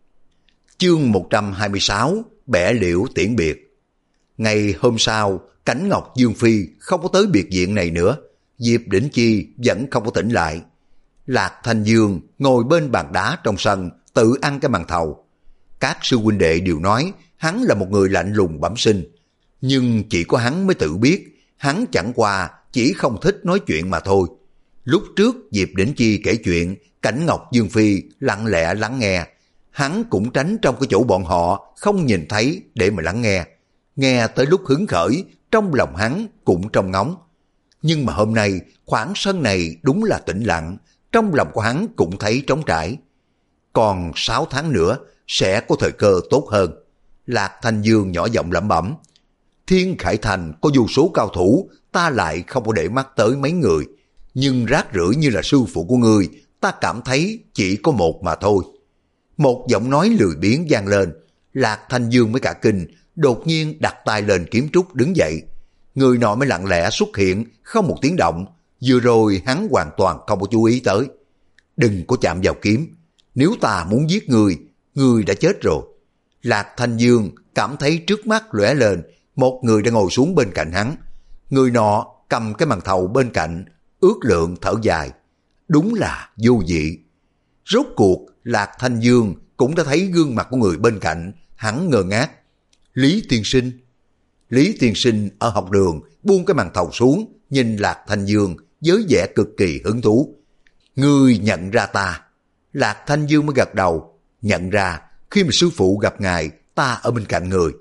Chương một trăm hai mươi sáu, bẻ liễu tiễn biệt. Ngày hôm sau, Cảnh Ngọc Dương Phi không có tới biệt viện này nữa. Diệp Đỉnh Chi vẫn không có tỉnh lại. Lạc Thanh Dương ngồi bên bàn đá trong sân, tự ăn cái màn thầu. Các sư huynh đệ đều nói hắn là một người lạnh lùng bẩm sinh. Nhưng chỉ có hắn mới tự biết, hắn chẳng qua chỉ không thích nói chuyện mà thôi. Lúc trước Diệp Đỉnh Chi kể chuyện, Cảnh Ngọc Dương Phi lặng lẽ lắng nghe. Hắn cũng tránh trong cái chỗ bọn họ không nhìn thấy để mà lắng nghe. Nghe tới lúc hứng khởi, trong lòng hắn cũng trông ngóng. Nhưng mà hôm nay, khoảng sân này đúng là tĩnh lặng, trong lòng của hắn cũng thấy trống trải. Còn sáu tháng nữa, sẽ có thời cơ tốt hơn. Lạc Thanh Dương nhỏ giọng lẩm bẩm. Thiên Khải Thành có vô số cao thủ, ta lại không có để mắt tới mấy người. Nhưng rác rưởi như là sư phụ của ngươi, ta cảm thấy chỉ có một mà thôi. Một giọng nói lười biếng vang lên, Lạc Thanh Dương mới cả kinh, đột nhiên đặt tay lên kiếm trúc đứng dậy. Người nọ mới lặng lẽ xuất hiện, không một tiếng động, vừa rồi hắn hoàn toàn không có chú ý tới. Đừng có chạm vào kiếm, nếu ta muốn giết người, người đã chết rồi. Lạc Thanh Dương cảm thấy trước mắt lóe lên, một người đã ngồi xuống bên cạnh hắn. Người nọ cầm cái màn thầu bên cạnh, ước lượng thở dài. Đúng là vô vị. Rốt cuộc Lạc Thanh Dương cũng đã thấy gương mặt của người bên cạnh, hắn ngơ ngác. Lý tiên sinh. Lý tiên sinh ở học đường buông cái màn thầu xuống, nhìn Lạc Thanh Dương với vẻ cực kỳ hứng thú. Ngươi nhận ra ta? Lạc Thanh Dương mới gật đầu. Nhận ra, khi mà sư phụ gặp ngài, ta ở bên cạnh người.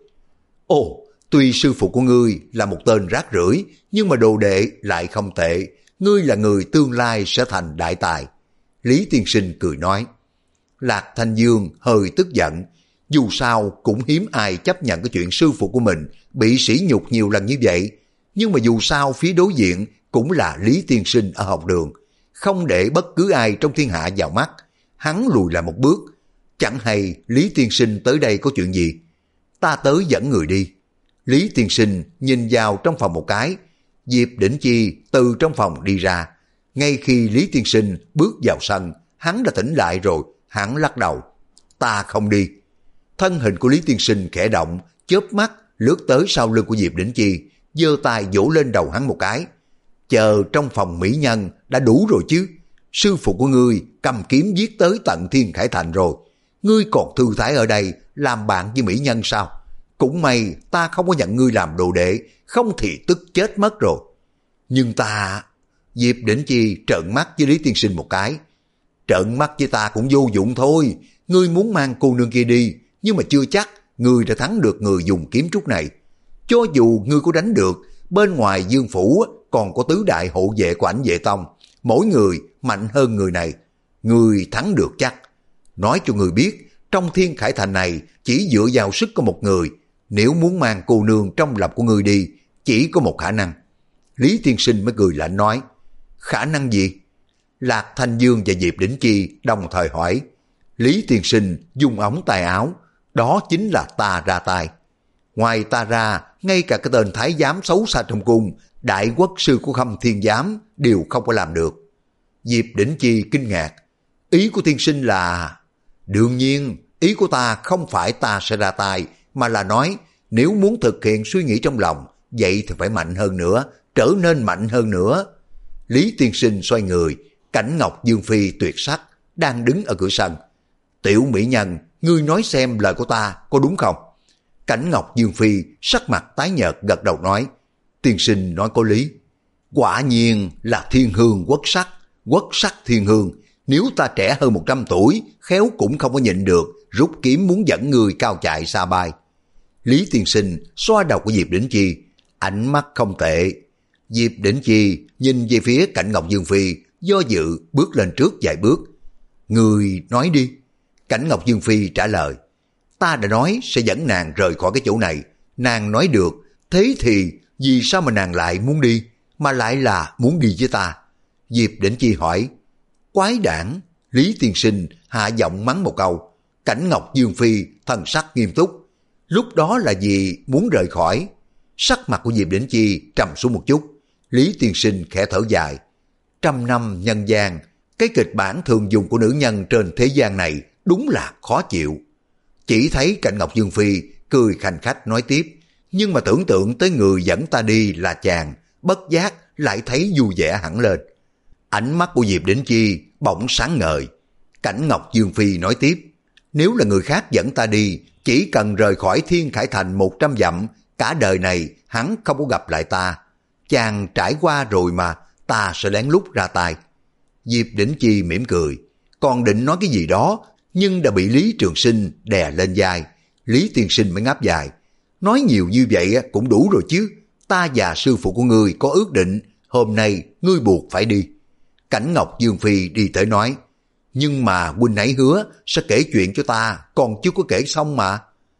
Ồ, tuy sư phụ của ngươi là một tên rác rưởi, nhưng mà đồ đệ lại không tệ. Ngươi là người tương lai sẽ thành đại tài. Lý tiên sinh cười nói. Lạc Thanh Dương hơi tức giận. Dù sao cũng hiếm ai chấp nhận cái chuyện sư phụ của mình bị sỉ nhục nhiều lần như vậy. Nhưng mà dù sao phía đối diện cũng là Lý tiên sinh ở học đường. Không để bất cứ ai trong thiên hạ vào mắt. Hắn lùi lại một bước. Chẳng hay Lý tiên sinh tới đây có chuyện gì? Ta tới dẫn người đi. Lý tiên sinh nhìn vào trong phòng một cái. Diệp Đỉnh Chi từ trong phòng đi ra. Ngay khi Lý tiên sinh bước vào sân, hắn đã tỉnh lại rồi. Hắn lắc đầu. Ta không đi. Thân hình của Lý tiên sinh khẽ động, chớp mắt lướt tới sau lưng của Diệp Đỉnh Chi, giơ tay vỗ lên đầu hắn một cái. Chờ trong phòng mỹ nhân đã đủ rồi chứ. Sư phụ của ngươi cầm kiếm giết tới tận Thiên Khải Thành rồi. Ngươi còn thư thái ở đây làm bạn với mỹ nhân sao? Cũng may ta không có nhận ngươi làm đồ đệ, không thì tức chết mất rồi. Nhưng ta... Diệp Đỉnh Chi trợn mắt với Lý tiên sinh một cái. Trợn mắt với ta cũng vô dụng thôi. Ngươi muốn mang cô nương kia đi, nhưng mà chưa chắc ngươi đã thắng được người dùng kiếm trúc này. Cho dù ngươi có đánh được, bên ngoài Dương phủ còn có tứ đại hộ vệ của Ảnh Vệ Tông, mỗi người mạnh hơn người này. Ngươi thắng được chắc. Nói cho ngươi biết, trong Thiên Khải Thành này chỉ dựa vào sức của một người. Nếu muốn mang cô nương trong lòng của ngươi đi, chỉ có một khả năng. Lý tiên sinh mới cười lạnh nói. Khả năng gì? Lạc Thanh Dương và Diệp Đỉnh Chi đồng thời hỏi. Lý tiên sinh dùng ống tay áo. Đó chính là ta ra tay. Ngoài ta ra, ngay cả cái tên thái giám xấu xa trong cung, đại quốc sư của Khâm Thiên Giám đều không có làm được. Diệp Đỉnh Chi kinh ngạc. Ý của tiên sinh là... Đương nhiên, ý của ta không phải ta sẽ ra tay, mà là nói nếu muốn thực hiện suy nghĩ trong lòng, vậy thì phải mạnh hơn nữa, trở nên mạnh hơn nữa. Lý tiên sinh xoay người, Cảnh Ngọc Dương Phi tuyệt sắc, đang đứng ở cửa sân. Tiểu mỹ nhân, ngươi nói xem lời của ta có đúng không? Cảnh Ngọc Dương Phi sắc mặt tái nhợt gật đầu nói. Tiên sinh nói có lý. Quả nhiên là thiên hương quốc sắc, quốc sắc thiên hương. Nếu ta trẻ hơn một trăm tuổi, khéo cũng không có nhịn được, rút kiếm muốn dẫn người cao chạy xa bay. Lý tiên sinh xoa đầu của Diệp Đỉnh Chi, ánh mắt không tệ. Diệp Đỉnh Chi nhìn về phía Cảnh Ngọc Dương Phi, do dự bước lên trước vài bước. Người nói đi. Cảnh Ngọc Dương Phi trả lời. Ta đã nói sẽ dẫn nàng rời khỏi cái chỗ này. Nàng nói được, thế thì vì sao mà nàng lại muốn đi, mà lại là muốn đi với ta? Diệp Đỉnh Chi hỏi. Quái đản. Lý tiên sinh hạ giọng mắng một câu. Cảnh Ngọc Dương Phi thần sắc nghiêm túc. Lúc đó là vì muốn rời khỏi. Sắc mặt của Diệp Đỉnh Chi trầm xuống một chút. Lý tiên sinh khẽ thở dài. Trăm năm nhân gian, cái kịch bản thường dùng của nữ nhân trên thế gian này đúng là khó chịu. Chỉ thấy Cảnh Ngọc Dương Phi cười khanh khách nói tiếp. Nhưng mà tưởng tượng tới người dẫn ta đi là chàng, bất giác lại thấy vui vẻ hẳn lên. Ánh mắt của Diệp Đỉnh Chi bỗng sáng ngời. Cảnh Ngọc Dương Phi nói tiếp. Nếu là người khác dẫn ta đi, chỉ cần rời khỏi Thiên Khải Thành một trăm dặm, cả đời này hắn không có gặp lại ta. Chàng trải qua rồi mà, ta sẽ lén lút ra tay. Diệp Đỉnh Chi mỉm cười, còn định nói cái gì đó, nhưng đã bị Lý Trường Sinh đè lên vai. Lý tiên sinh mới ngáp dài. Nói nhiều như vậy cũng đủ rồi chứ. Ta và sư phụ của ngươi có ước định, hôm nay ngươi buộc phải đi. Cảnh Ngọc Dương Phi đi tới nói. Nhưng mà huynh ấy hứa sẽ kể chuyện cho ta, còn chưa có kể xong mà.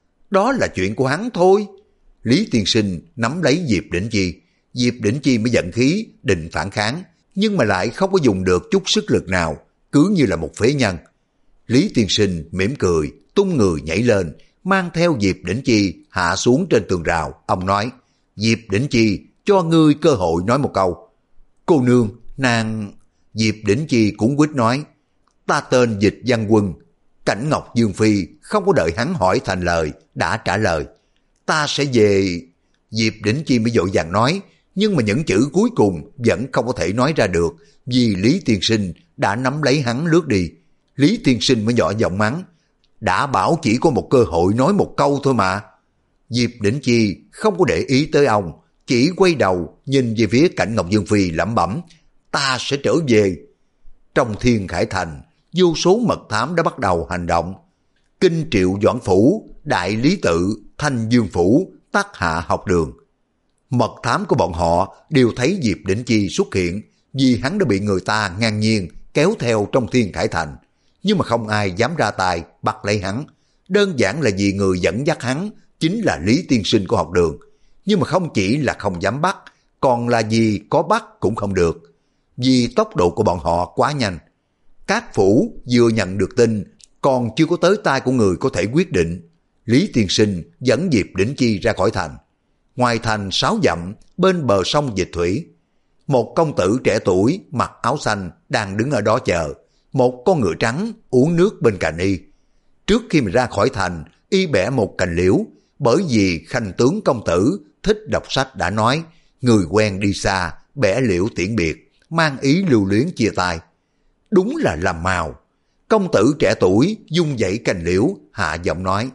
Đó là chuyện của hắn thôi. Lý tiên sinh nắm lấy Diệp Đỉnh Chi. Diệp Đỉnh Chi mới giận khí, định phản kháng, nhưng mà lại không có dùng được chút sức lực nào. cứ như là một phế nhân. Lý tiên sinh mỉm cười, tung người nhảy lên, mang theo Diệp Đỉnh Chi hạ xuống trên tường rào. Ông nói, Diệp Đỉnh Chi, cho ngươi cơ hội nói một câu. Cô nương, nàng... Diệp Đỉnh Chi cũng quýt nói, ta tên Dịch Văn Quân. Cảnh Ngọc Dương Phi không có đợi hắn hỏi thành lời, đã trả lời, ta sẽ về... Diệp Đỉnh Chi mới vội vàng nói, nhưng mà những chữ cuối cùng vẫn không có thể nói ra được, vì Lý tiên sinh đã nắm lấy hắn lướt đi. Lý tiên sinh mới nhỏ giọng mắng, đã bảo chỉ có một cơ hội nói một câu thôi mà. Diệp Đỉnh Chi không có để ý tới ông, chỉ quay đầu nhìn về phía Cảnh Ngọc Dương Phi lẩm bẩm, ta sẽ trở về. Trong Thiên Khải Thành, vô số mật thám đã bắt đầu hành động. Kinh Triệu Doãn Phủ, Đại Lý Tự, Thanh Dương Phủ, Tắc Hạ Học Đường. Mật thám của bọn họ đều thấy Diệp Đỉnh Chi xuất hiện, vì hắn đã bị người ta ngang nhiên kéo theo trong Thiên Khải Thành, nhưng mà không ai dám ra tay bắt lấy hắn. Đơn giản là vì người dẫn dắt hắn chính là Lý tiên sinh của học đường, nhưng mà không chỉ là không dám bắt, còn là vì có bắt cũng không được, vì tốc độ của bọn họ quá nhanh. Các phủ vừa nhận được tin, còn chưa có tới tay của người có thể quyết định. Lý tiên sinh dẫn Diệp Đỉnh Chi ra khỏi thành. Ngoài thành sáu dặm, bên bờ sông Dịch Thủy, một công tử trẻ tuổi mặc áo xanh đang đứng ở đó chờ. Một con ngựa trắng uống nước bên cạnh y. Trước khi mình ra khỏi thành, y bẻ một cành liễu, bởi vì khanh tướng công tử thích đọc sách đã nói, người quen đi xa, bẻ liễu tiễn biệt, mang ý lưu luyến chia tay. Đúng là làm màu. Công tử trẻ tuổi dung dãy cành liễu, hạ giọng nói.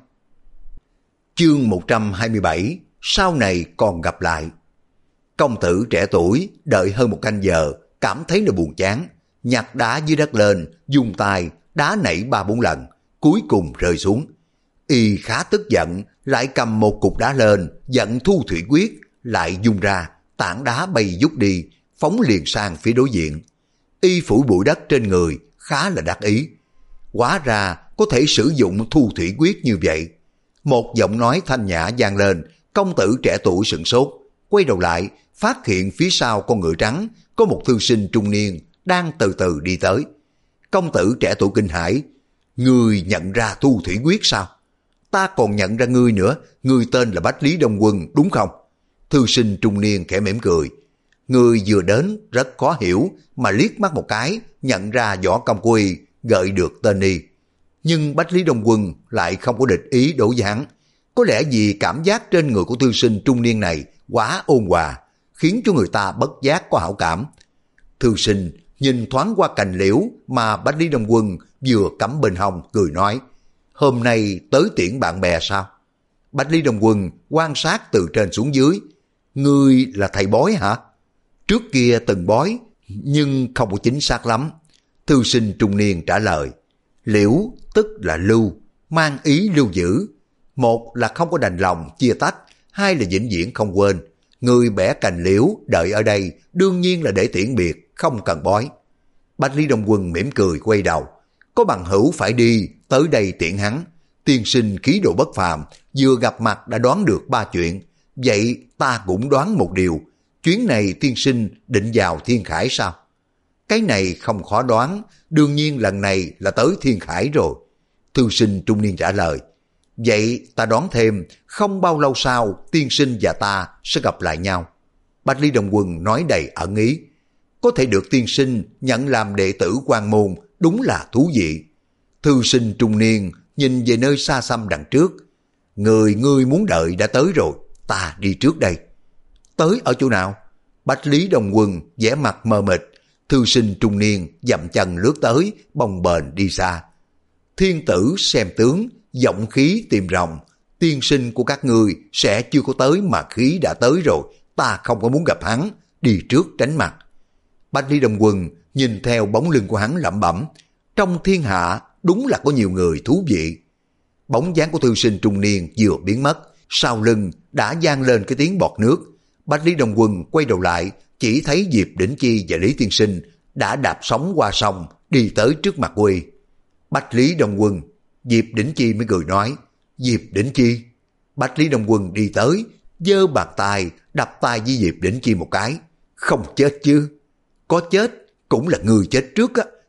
Chương một trăm hai mươi bảy, sau này còn gặp lại. Công tử trẻ tuổi đợi hơn một canh giờ, cảm thấy là buồn chán, nhặt đá dưới đất lên, dùng tay đá nảy ba bốn lần, cuối cùng rơi xuống. Y khá tức giận, lại cầm một cục đá lên, giận thu thủy quyết, lại dung ra, tảng đá bay vút đi, phóng liền sang phía đối diện. Y phủi bụi đất trên người, khá là đắc ý. Hóa ra có thể sử dụng thu thủy quyết như vậy. Một giọng nói thanh nhã vang lên, công tử trẻ tuổi sửng sốt, quay đầu lại, phát hiện phía sau con ngựa trắng có một thư sinh trung niên đang từ từ đi tới. Công tử trẻ tuổi kinh hãi, ngươi nhận ra thu thủy quyết sao? Ta còn nhận ra ngươi nữa, ngươi tên là Bách Lý Đông Quân đúng không? Thư sinh trung niên khẽ mỉm cười, ngươi vừa đến rất khó hiểu, mà liếc mắt một cái nhận ra võ công của y, gợi được tên y. Nhưng Bách Lý Đông Quân lại không có địch ý đối với hắn. Có lẽ vì cảm giác trên người của thư sinh trung niên này quá ôn hòa, khiến cho người ta bất giác có hảo cảm. Thư sinh nhìn thoáng qua cành liễu mà Bách Lý Đông Quân vừa cắm bên hông, cười nói, hôm nay tới tiễn bạn bè sao? Bách Lý Đông Quân quan sát từ trên xuống dưới, ngươi là thầy bói hả? Trước kia từng bói, nhưng không có chính xác lắm. Thư sinh trung niên trả lời, liễu tức là lưu, mang ý lưu giữ. Một là không có đành lòng chia tách, hai là vĩnh viễn không quên. Người bẻ cành liễu đợi ở đây đương nhiên là để tiễn biệt, không cần bói. Bách Lý Đông Quân mỉm cười quay đầu, có bằng hữu phải đi, tới đây tiễn hắn. Tiên sinh khí độ bất phàm, vừa gặp mặt đã đoán được ba chuyện. Vậy ta cũng đoán một điều, chuyến này tiên sinh định vào Thiên Khải sao? Cái này không khó đoán, đương nhiên lần này là tới Thiên Khải rồi. Thư sinh trung niên trả lời, vậy ta đoán thêm, không bao lâu sau tiên sinh và ta sẽ gặp lại nhau. Bách Lý Đông Quân nói đầy ẩn ý, có thể được tiên sinh nhận làm đệ tử quan môn đúng là thú vị. Thư sinh trung niên nhìn về nơi xa xăm đằng trước, người ngươi muốn đợi đã tới rồi, ta đi trước đây. Tới ở chỗ nào? Bách Lý Đông Quân vẻ mặt mờ mịt. Thư sinh trung niên dậm chân lướt tới, bồng bềnh đi xa. Thiên tử xem tướng, giọng khí tìm ròng, tiên sinh của các ngươi sẽ chưa có tới mà khí đã tới rồi, ta không có muốn gặp hắn, đi trước tránh mặt. Bách Lý Đông Quân nhìn theo bóng lưng của hắn lẩm bẩm, trong thiên hạ đúng là có nhiều người thú vị. Bóng dáng của thư sinh trung niên vừa biến mất, sau lưng đã vang lên cái tiếng bọt nước. Bách Lý Đông Quân quay đầu lại, chỉ thấy Diệp Đỉnh Chi và Lý tiên sinh đã đạp sóng qua sông, đi tới trước mặt Quy. Bách Lý Đông Quân, Diệp Đỉnh Chi mới cười nói, Diệp Đỉnh Chi. Bách Lý Đông Quân đi tới, giơ bàn tay đập tay với Diệp Đỉnh Chi một cái, không chết chứ? Có chết cũng là người chết trước á,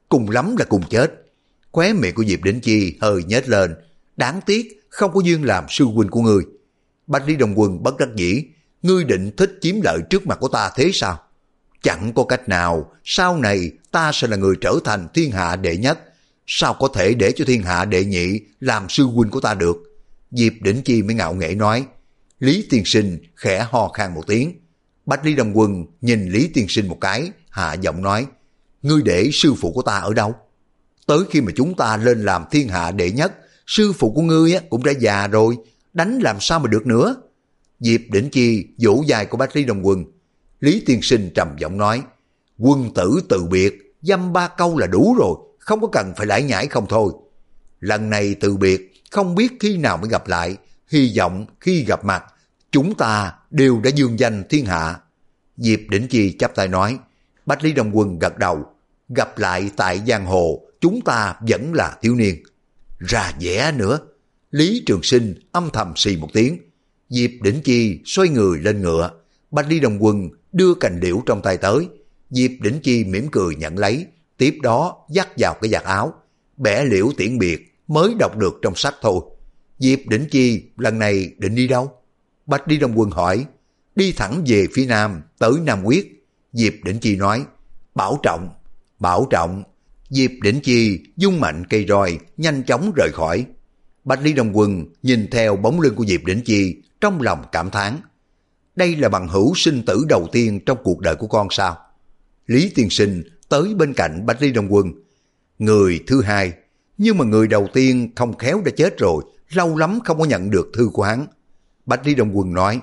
cùng lắm là cùng chết. Khóe miệng của Diệp Đỉnh Chi hơi nhếch lên, đáng tiếc không có duyên làm sư huynh của ngươi. Bạch Lý Đồng Quân bất đắc dĩ, ngươi định thích chiếm lợi trước mặt của ta thế sao? Chẳng có cách nào, sau này ta sẽ là người trở thành thiên hạ đệ nhất, sao có thể để cho thiên hạ đệ nhị làm sư huynh của ta được? Diệp Đỉnh Chi mới ngạo nghễ nói. Lý tiên sinh khẽ ho khan một tiếng. Bạch Lý Đồng Quân nhìn Lý tiên sinh một cái, hạ giọng nói, ngươi để sư phụ của ta ở đâu? Tới khi mà chúng ta lên làm thiên hạ đệ nhất, sư phụ của ngươi cũng đã già rồi, đánh làm sao mà được nữa? Diệp Đỉnh Chi vỗ vai của Bạch Lý Đồng Quân. Lý tiên sinh trầm giọng nói, quân tử từ biệt, dăm ba câu là đủ rồi, không có cần phải lải nhải không thôi. Lần này từ biệt, không biết khi nào mới gặp lại, hy vọng khi gặp mặt, chúng ta đều đã dương danh thiên hạ. Diệp Đỉnh Chi chắp tay nói. Bạch Lý Đồng Quân gật đầu, gặp lại tại giang hồ, chúng ta vẫn là thiếu niên. Ra vẻ nữa. Lý Trường Sinh âm thầm xì một tiếng. Diệp Đỉnh Chi xoay người lên ngựa. Bạch Lý Đồng Quân đưa cành liễu trong tay tới. Diệp Đỉnh Chi mỉm cười nhận lấy, tiếp đó dắt vào cái vạt áo, bẻ liễu tiễn biệt, mới đọc được trong sách thôi. Diệp Đỉnh Chi lần này định đi đâu? Bạch Lý Đồng Quân hỏi. Đi thẳng về phía nam, tới Nam Quyết. Diệp Đỉnh Chi nói. Bảo trọng, bảo trọng. Diệp Đỉnh Chi dung mạnh cây roi, nhanh chóng rời khỏi. Bạch Lý Đồng Quân nhìn theo bóng lưng của Diệp Đỉnh Chi, trong lòng cảm thán. Đây là bằng hữu sinh tử đầu tiên trong cuộc đời của con sao? Lý tiên sinh tới bên cạnh Bạch Lý Đồng Quân. Người thứ hai, nhưng mà người đầu tiên không khéo đã chết rồi, lâu lắm không có nhận được thư của hắn. Bạch Lý Đồng Quân nói.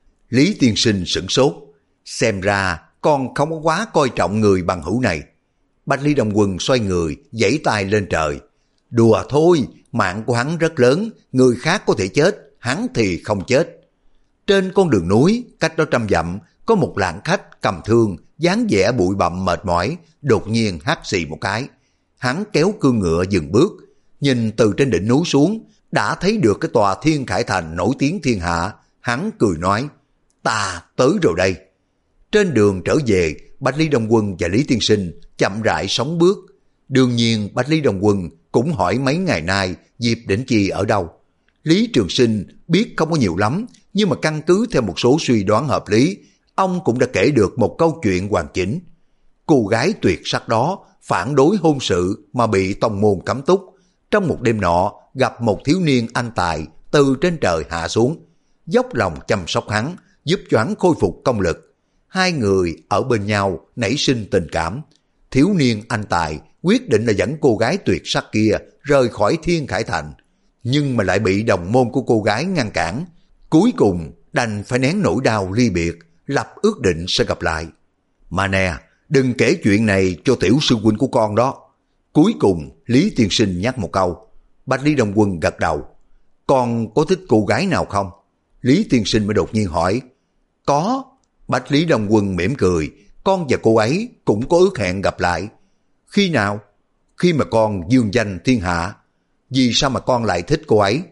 Lý tiên sinh sửng sốt, xem ra con không có quá coi trọng người bằng hữu này. Bạch Lý Đồng Quân xoay người, giãy tay lên trời. Đùa thôi, mạng của hắn rất lớn, người khác có thể chết, hắn thì không chết. Trên con đường núi, cách đó trăm dặm, có một lạng khách cầm thương, dáng vẻ bụi bặm mệt mỏi, đột nhiên hắt xì một cái. Hắn kéo cương ngựa dừng bước, nhìn từ trên đỉnh núi xuống, đã thấy được cái tòa Thiên Khải Thành nổi tiếng thiên hạ. Hắn cười nói, ta tới rồi đây. Trên đường trở về, Bạch Lý Đồng Quân và Lý tiên sinh chậm rãi sóng bước. Đương nhiên Bạch Lý Đồng Quân cũng hỏi mấy ngày nay Diệp Đỉnh Chi ở đâu. Lý Trường Sinh biết không có nhiều lắm, nhưng mà căn cứ theo một số suy đoán hợp lý, ông cũng đã kể được một câu chuyện hoàn chỉnh. Cô gái tuyệt sắc đó phản đối hôn sự mà bị tông môn cấm túc. Trong một đêm nọ gặp một thiếu niên anh tài từ trên trời hạ xuống, dốc lòng chăm sóc hắn, giúp cho hắn khôi phục công lực. Hai người ở bên nhau nảy sinh tình cảm. Thiếu niên anh tài quyết định là dẫn cô gái tuyệt sắc kia rời khỏi Thiên Khải Thành, nhưng mà lại bị đồng môn của cô gái ngăn cản. Cuối cùng đành phải nén nỗi đau ly biệt, lập ước định sẽ gặp lại. Mà nè, đừng kể chuyện này cho tiểu sư huynh của con đó. Cuối cùng Lý tiên sinh nhắc một câu. Bạch Lý Đồng Quân gật đầu. Con có thích cô gái nào không? Lý tiên sinh mới đột nhiên hỏi. Có. Bạch Lý Đồng Quân mỉm cười. Con và cô ấy cũng có ước hẹn gặp lại. Khi nào? Khi mà con dương danh thiên hạ. Vì sao mà con lại thích cô ấy?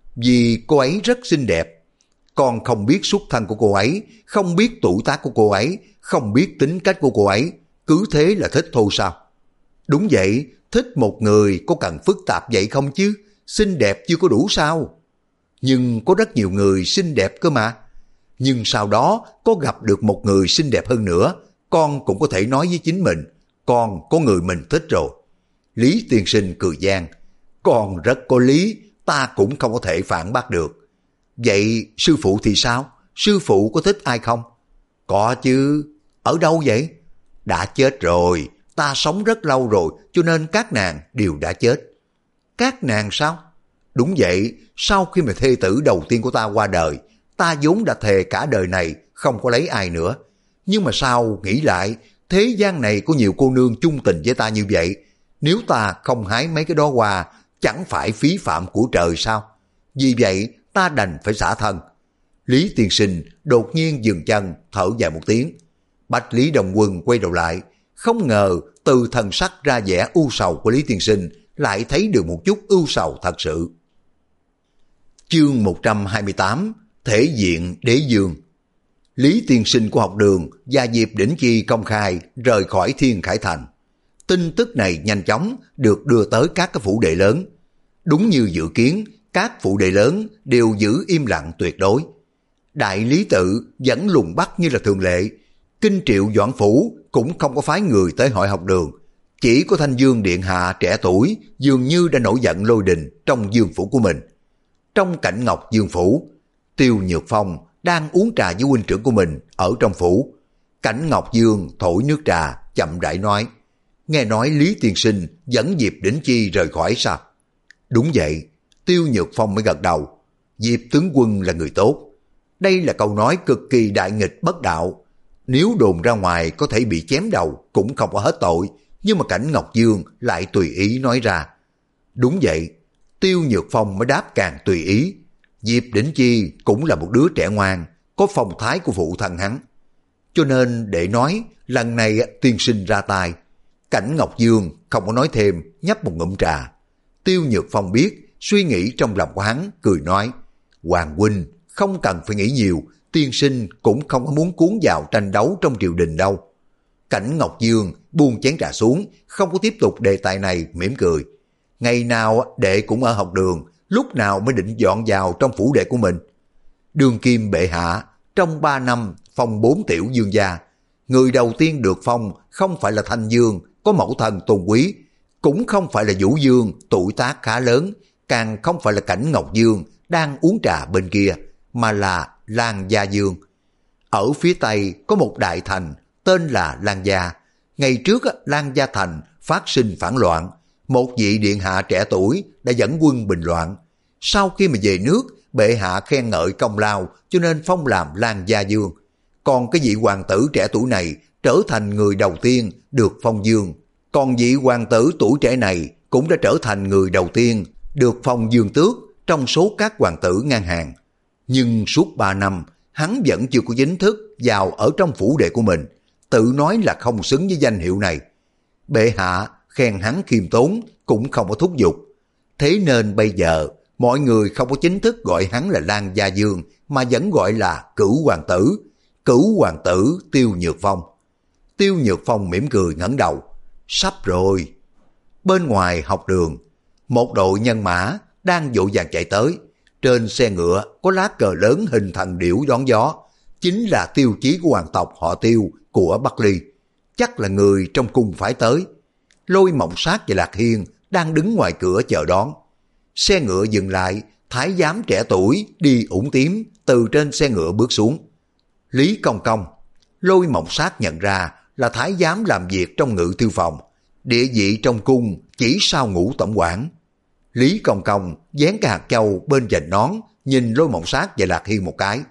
Vì cô ấy rất xinh đẹp. Con không biết xuất thân của cô ấy, không biết tuổi tác của cô ấy, không biết tính cách của cô ấy, cứ thế là thích thôi sao? Đúng vậy, thích một người có cần phức tạp vậy không chứ? Xinh đẹp chưa có đủ sao? Nhưng có rất nhiều người xinh đẹp cơ mà. Nhưng sau đó có gặp được một người xinh đẹp hơn nữa, con cũng có thể nói với chính mình, con có người mình thích rồi. Lý tiên sinh cười gian. Con rất có lý, ta cũng không có thể phản bác được. Vậy sư phụ thì sao? Sư phụ có thích ai không? Có chứ. Ở đâu vậy? Đã chết rồi. Ta sống rất lâu rồi, cho nên các nàng đều đã chết. Các nàng sao? Đúng vậy, sau khi mà thê tử đầu tiên của ta qua đời, ta vốn đã thề cả đời này không có lấy ai nữa. Nhưng mà sao nghĩ lại, thế gian này có nhiều cô nương chung tình với ta như vậy, nếu ta không hái mấy cái đó hoa, chẳng phải phí phạm của trời sao? Vì vậy ta đành phải xả thân. Lý tiên sinh đột nhiên dừng chân, thở dài một tiếng. Bạch Lý Đồng Quân quay đầu lại, không ngờ từ thần sắc ra vẻ u sầu của Lý tiên sinh lại thấy được một chút ưu sầu thật sự. Chương một trăm hai mươi tám, Thể diện đế dương. Lý tiên sinh của học đường và Diệp Đỉnh Chi công khai rời khỏi Thiên Khải Thành. Tin tức này nhanh chóng được đưa tới các cái phủ đệ lớn. Đúng như dự kiến, các phủ đệ lớn đều giữ im lặng tuyệt đối. Đại lý tự vẫn lùng bắt như là thường lệ. Kinh Triệu Doãn Phủ cũng không có phái người tới hỏi học đường. Chỉ có Thanh Dương điện hạ trẻ tuổi dường như đã nổi giận lôi đình trong dương phủ của mình. Trong Cảnh Ngọc Dương phủ, Tiêu Nhược Phong đang uống trà với huynh trưởng của mình ở trong phủ. Cảnh Ngọc Dương thổi nước trà, chậm rãi nói: nghe nói Lý tiên sinh dẫn Diệp Đỉnh Chi rời khỏi sao? Đúng vậy. Tiêu Nhược Phong mới gật đầu. Diệp tướng quân là người tốt. Đây là câu nói cực kỳ đại nghịch bất đạo. Nếu đồn ra ngoài có thể bị chém đầu cũng không có hết tội, nhưng mà Cảnh Ngọc Dương lại tùy ý nói ra. Đúng vậy. Tiêu Nhược Phong mới đáp càng tùy ý. Diệp Đỉnh Chi cũng là một đứa trẻ ngoan, có phong thái của phụ thân hắn. Cho nên để nói lần này tiên sinh ra tay. Cảnh Ngọc Dương không có nói thêm, nhấp một ngụm trà. Tiêu Nhược Phong biết suy nghĩ trong lòng của hắn, cười nói: Hoàng huynh không cần phải nghĩ nhiều, tiên sinh cũng không có muốn cuốn vào tranh đấu trong triều đình đâu. Cảnh Ngọc Dương buông chén trà xuống, không có tiếp tục đề tài này, mỉm cười. Ngày nào đệ cũng ở học đường, lúc nào mới định dọn vào trong phủ đệ của mình? Đương kim bệ hạ, trong ba năm phong bốn tiểu dương gia, người đầu tiên được phong không phải là Thanh Dương, có mẫu thân tôn quý, cũng không phải là Vũ Dương, tuổi tác khá lớn, càng không phải là Cảnh Ngọc Dương đang uống trà bên kia, mà là Lan Gia Dương. Ở phía Tây có một đại thành tên là Lan Gia. Ngày trước Lan Gia thành phát sinh phản loạn, một vị điện hạ trẻ tuổi đã dẫn quân bình loạn. Sau khi mà về nước, bệ hạ khen ngợi công lao cho nên phong làm Lan Gia Dương. Còn cái vị hoàng tử trẻ tuổi này trở thành người đầu tiên được phong dương. Còn vị hoàng tử tuổi trẻ này cũng đã trở thành người đầu tiên được phong dương tước trong số các hoàng tử ngang hàng. Nhưng suốt ba năm, hắn vẫn chưa có chính thức vào ở trong phủ đệ của mình, tự nói là không xứng với danh hiệu này. Bệ hạ khen hắn khiêm tốn, cũng không có thúc giục. Thế nên bây giờ, mọi người không có chính thức gọi hắn là Lan Gia Dương, mà vẫn gọi là Cửu Hoàng tử, Cửu Hoàng tử Tiêu Nhược Phong. Tiêu Nhược Phong mỉm cười ngẩng đầu. Sắp rồi. Bên ngoài học đường, một đội nhân mã đang vội vàng chạy tới. Trên xe ngựa có lá cờ lớn hình thần điểu đón gió, chính là tiêu chí của hoàng tộc họ Tiêu của Bắc Ly. Chắc là người trong cung phải tới. Lôi Mộng Sát và Lạc Hiên đang đứng ngoài cửa chờ đón. Xe ngựa dừng lại, thái giám trẻ tuổi đi ủng tím từ trên xe ngựa bước xuống. Lý Công Công. Lôi Mộng Sát nhận ra là thái giám làm việc trong ngự thư phòng, địa vị trong cung chỉ sau Ngũ tổng quản. Lý Công Công dán cái hạt châu bên vành nón, nhìn Lôi Mộng Sát và Lạc Hiên một cái.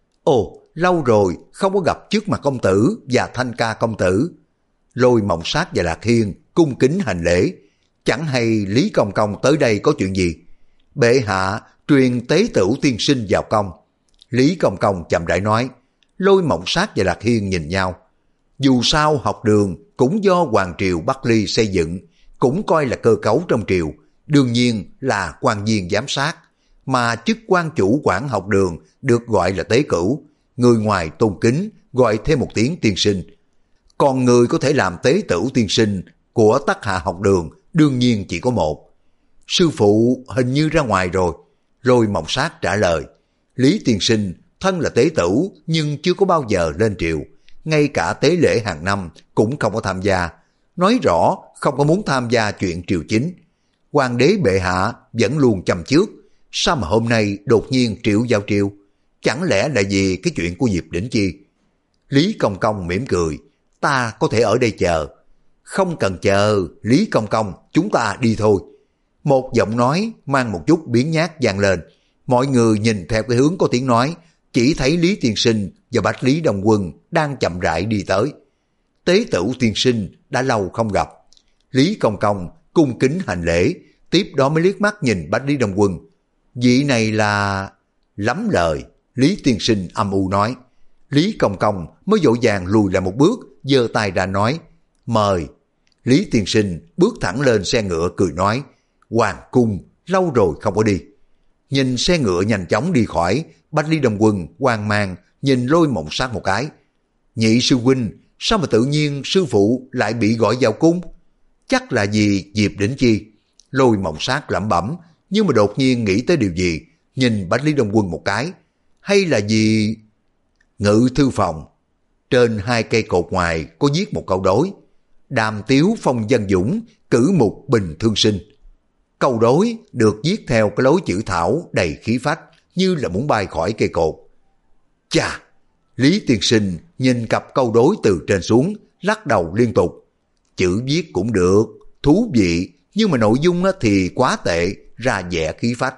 Ồ, lâu rồi không có gặp trước mặt công tử và Thanh Ca công tử. Lôi Mộng Sát và Lạc Hiên cung kính hành lễ. Chẳng hay Lý Công Công tới đây có chuyện gì? Bệ hạ truyền tế tửu tiên sinh vào công. Lý Công Công chậm rãi nói. Lôi Mộng Sát và Lạc Hiên nhìn nhau. Dù sao học đường cũng do Hoàng triều Bắc Ly xây dựng, cũng coi là cơ cấu trong triều, đương nhiên là quan viên giám sát, mà chức quan chủ quản học đường được gọi là tế cửu, người ngoài tôn kính gọi thêm một tiếng tiên sinh. Còn người có thể làm tế tửu tiên sinh của tất hạ học đường đương nhiên chỉ có một. Sư phụ hình như ra ngoài rồi. Lôi Mộng Sát trả lời. Lý tiên sinh thân là tế tửu nhưng chưa có bao giờ lên triều, ngay cả tế lễ hàng năm cũng không có tham gia, nói rõ không có muốn tham gia chuyện triều chính. Hoàng đế bệ hạ vẫn luôn chăm trước, sao mà hôm nay đột nhiên triệu giao triều? Chẳng lẽ là vì cái chuyện của Diệp Đỉnh Chi? Lý Công Công mỉm cười. Ta có thể ở đây chờ. Không cần chờ, Lý Công Công, chúng ta đi thôi. Một giọng nói mang một chút biến nhát vang lên. Mọi người nhìn theo cái hướng có tiếng nói, chỉ thấy Lý tiên sinh và Bách Lý Đông Quân đang chậm rãi đi tới. Tế tửu tiên sinh đã lâu không gặp. Lý Công Công cung kính hành lễ, tiếp đó mới liếc mắt nhìn Bách Lý Đông Quân. Vị này là... Lắm lời, Lý tiên sinh âm u nói. Lý Công Công mới vội vàng lùi lại một bước, giơ tay ra nói. Mời. Lý tiên sinh bước thẳng lên xe ngựa cười nói. Hoàng cung, lâu rồi không có đi. Nhìn xe ngựa nhanh chóng đi khỏi, Bách Lý Đông Quân hoang mang nhìn Lôi Mộng Sát một cái. Nhị sư huynh, sao mà tự nhiên sư phụ lại bị gọi vào cung? chắc là vì Diệp Đỉnh Chi. Lôi Mộng Sát lẩm bẩm, nhưng mà đột nhiên nghĩ tới điều gì, nhìn Bách Lý Đông Quân một cái. Hay là vì... Ngự thư phòng. Trên hai cây cột ngoài có viết một câu đối. Đàm tiếu phong dân dũng, cử mục bình thương sinh. Câu đối được viết theo cái lối chữ thảo đầy khí phách, như là muốn bay khỏi cây cột. Chà! Lý tiên sinh nhìn cặp câu đối từ trên xuống, lắc đầu liên tục. Chữ viết cũng được, thú vị, nhưng mà nội dung thì quá tệ, ra vẻ khí phách.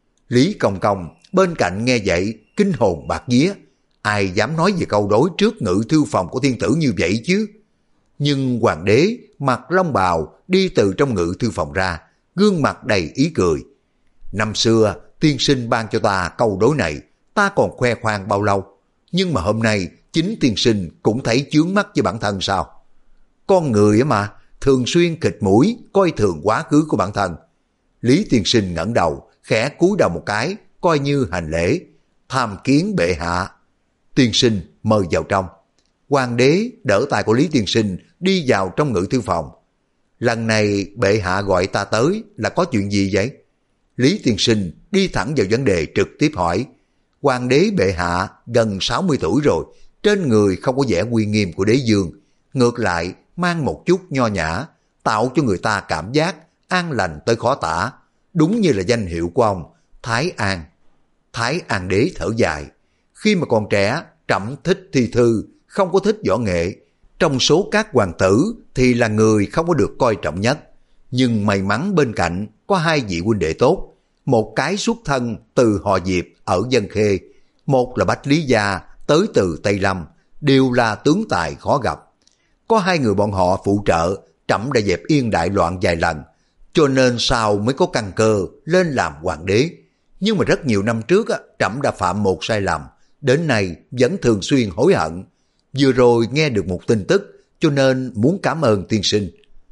Lý Công Công bên cạnh nghe vậy, kinh hồn bạt vía. Ai dám nói về câu đối trước ngự thư phòng của thiên tử như vậy chứ? Nhưng hoàng đế mặc long bào đi từ trong ngự thư phòng ra, gương mặt đầy ý cười. Năm xưa tiên sinh ban cho ta câu đối này, ta còn khoe khoang bao lâu. Nhưng mà hôm nay chính tiên sinh cũng thấy chướng mắt với bản thân sao? Con người mà thường xuyên khịt mũi coi thường quá khứ của bản thân. Lý tiên sinh ngẩng đầu, khẽ cúi đầu một cái, coi như hành lễ. Tham kiến bệ hạ. Tiên sinh mời vào trong. Hoàng đế đỡ tay của Lý tiên sinh đi vào trong ngự thư phòng. Lần này bệ hạ gọi ta tới là có chuyện gì vậy? Lý tiên sinh đi thẳng vào vấn đề trực tiếp hỏi. Hoàng đế bệ hạ gần sáu mươi tuổi rồi, trên người không có vẻ uy nghiêm của đế vương, ngược lại mang một chút nho nhã, tạo cho người ta cảm giác an lành tới khó tả, đúng như là danh hiệu của ông, Thái An. Thái An đế thở dài, khi mà còn trẻ, trẫm thích thi thư, không có thích võ nghệ, trong số các hoàng tử thì là người không có được coi trọng nhất, nhưng may mắn bên cạnh có hai vị huynh đệ tốt, một cái xuất thân từ họ Diệp ở Dân Khê, một là Bách Lý Gia tới từ Tây Lâm, đều là tướng tài khó gặp. Có hai người bọn họ phụ trợ, trẫm đã dẹp yên đại loạn vài lần, cho nên sau mới có căn cơ lên làm hoàng đế. Nhưng mà rất nhiều năm trước trẫm đã phạm một sai lầm, đến nay vẫn thường xuyên hối hận. Vừa rồi nghe được một tin tức, cho nên muốn cảm ơn tiên sinh.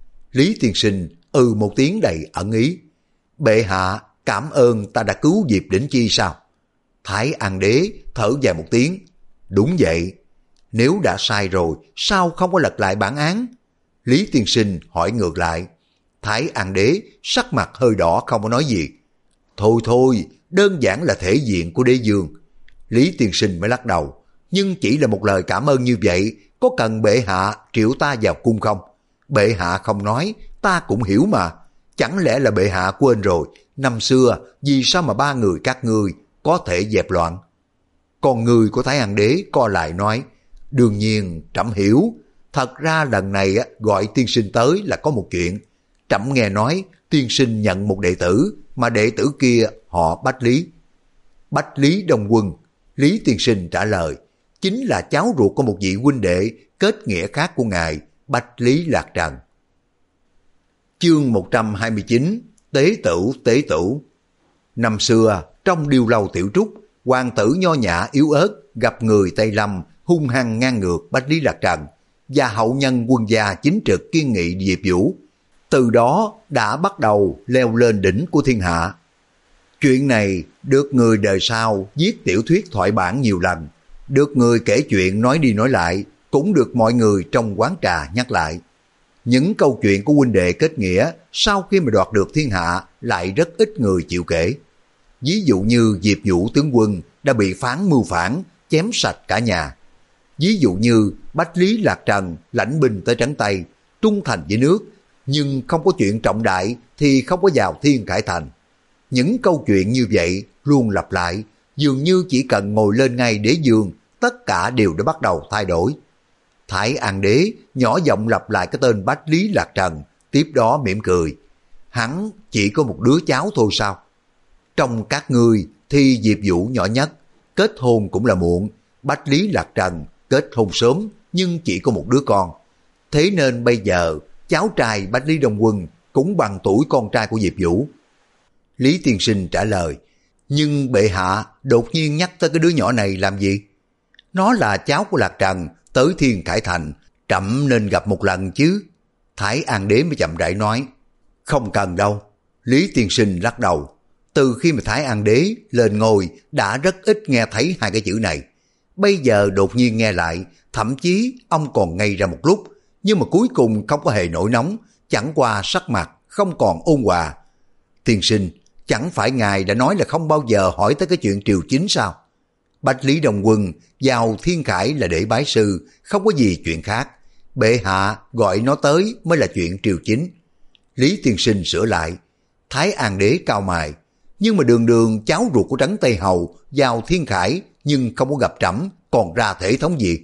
Lý tiên sinh ừ một tiếng đầy ẩn ý. Bệ hạ cảm ơn ta đã cứu Diệp Đỉnh Chi sao? Thái An đế thở dài một tiếng. Đúng vậy. Nếu đã sai rồi, sao không có lật lại bản án? Lý tiên sinh hỏi ngược lại. Thái An đế sắc mặt hơi đỏ không có nói gì. Thôi thôi, đơn giản là thể diện của đế vương. Lý tiên sinh mới lắc đầu. Nhưng chỉ là một lời cảm ơn như vậy, có cần bệ hạ triệu ta vào cung không? Bệ hạ không nói, ta cũng hiểu mà. Chẳng lẽ là bệ hạ quên rồi, năm xưa vì sao mà ba người các ngươi có thể dẹp loạn? Còn người của Thái An đế co lại nói, đương nhiên trẫm hiểu. Thật ra lần này gọi tiên sinh tới là có một chuyện. Trẫm nghe nói tiên sinh nhận một đệ tử, mà đệ tử kia họ Bách Lý. Bách Lý Đông Quân. Lý tiên sinh trả lời, chính là cháu ruột của một vị huynh đệ kết nghĩa khác của ngài, Bách Lý Lạc Trần. Chương một trăm hai mươi chín, Tế Tửu Tế Tửu. Năm xưa, trong điêu lâu tiểu trúc, hoàng tử nho nhã yếu ớt gặp người Tây Lâm hung hăng ngang ngược Bách Lý Lạc Trần và hậu nhân quân gia chính trực kiên nghị Diệp Vũ. Từ đó đã bắt đầu leo lên đỉnh của thiên hạ. Chuyện này được người đời sau viết tiểu thuyết thoại bản nhiều lần, được người kể chuyện nói đi nói lại, cũng được mọi người trong quán trà nhắc lại. Những câu chuyện của huynh đệ kết nghĩa sau khi mà đoạt được thiên hạ lại rất ít người chịu kể. Ví dụ như Diệp Vũ tướng quân đã bị phán mưu phản, chém sạch cả nhà. Ví dụ như Bách Lý Lạc Trần lãnh binh tới trấn Tây, trung thành với nước, nhưng không có chuyện trọng đại thì không có vào Thiên Khải Thành. Những câu chuyện như vậy luôn lặp lại, dường như chỉ cần ngồi lên ngay đế vương, tất cả đều đã bắt đầu thay đổi. Thái An đế nhỏ giọng lặp lại cái tên Bách Lý Lạc Trần, tiếp đó mỉm cười. Hắn chỉ có một đứa cháu thôi sao? Trong các ngươi thì Diệp Vũ nhỏ nhất, kết hôn cũng là muộn. Bách Lý Lạc Trần kết hôn sớm nhưng chỉ có một đứa con. Thế nên bây giờ cháu trai Bách Lý Đông Quân cũng bằng tuổi con trai của Diệp Vũ. Lý tiên sinh trả lời, nhưng bệ hạ đột nhiên nhắc tới cái đứa nhỏ này làm gì? Nó là cháu của Lạc Trần, tới Thiên Khải Thành, trẫm nên gặp một lần chứ. Thái An đế mới chậm rãi nói, không cần đâu. Lý tiên sinh lắc đầu, từ khi mà Thái An đế lên ngôi đã rất ít nghe thấy hai cái chữ này. Bây giờ đột nhiên nghe lại, thậm chí ông còn ngây ra một lúc, nhưng mà cuối cùng không có hề nổi nóng, chẳng qua sắc mặt không còn ôn hòa. Tiên sinh, chẳng phải ngài đã nói là không bao giờ hỏi tới cái chuyện triều chính sao? Bách Lý Đồng Quân vào Thiên Khải là để bái sư, không có gì chuyện khác. Bệ hạ gọi nó tới mới là chuyện triều chính. Lý tiên sinh sửa lại. Thái An đế cao mày. Nhưng mà đường đường cháu ruột của Trấn Tây Hầu vào Thiên Khải nhưng không có gặp trẫm, còn ra thể thống gì?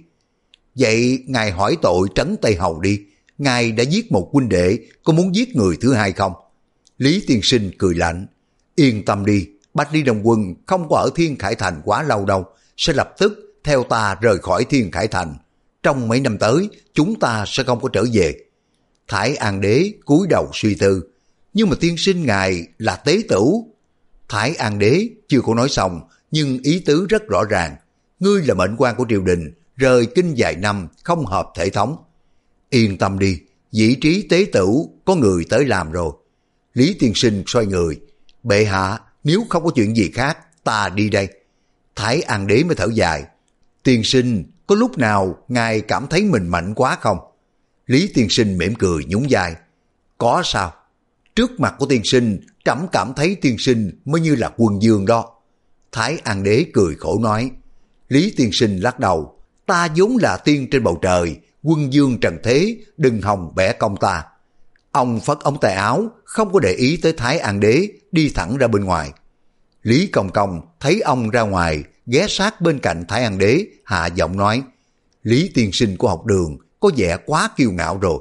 Vậy ngài hỏi tội Trấn Tây Hầu đi. Ngài đã giết một huynh đệ, có muốn giết người thứ hai không? Lý tiên sinh cười lạnh. Yên tâm đi, Bách Lý Đồng Quân không có ở Thiên Khải Thành quá lâu đâu, sẽ lập tức theo ta rời khỏi Thiên Khải Thành. Trong mấy năm tới, chúng ta sẽ không có trở về. Thái An đế cúi đầu suy tư. Nhưng mà tiên sinh ngài là tế tửu. Thái An đế chưa có nói xong, nhưng ý tứ rất rõ ràng. Ngươi là mệnh quan của triều đình, rời kinh vài năm không hợp thể thống. Yên tâm đi, vị trí tế tửu có người tới làm rồi. Lý tiên sinh xoay người. Bệ hạ, nếu không có chuyện gì khác, ta đi đây. Thái An đế mới thở dài. Tiên sinh, có lúc nào ngài cảm thấy mình mạnh quá không? Lý tiên sinh mỉm cười nhún vai. Có sao? Trước mặt của tiên sinh, trẫm cảm thấy tiên sinh mới như là quân vương đó. Thái An đế cười khổ nói. Lý tiên sinh lắc đầu. Ta vốn là tiên trên bầu trời, quân vương trần thế, đừng hòng bẻ công ta. Ông phất ống tay áo, không có để ý tới Thái An đế, đi thẳng ra bên ngoài. Lý Công Công thấy ông ra ngoài, ghé sát bên cạnh Thái An đế, hạ giọng nói. Lý tiên sinh của học đường có vẻ quá kiêu ngạo rồi.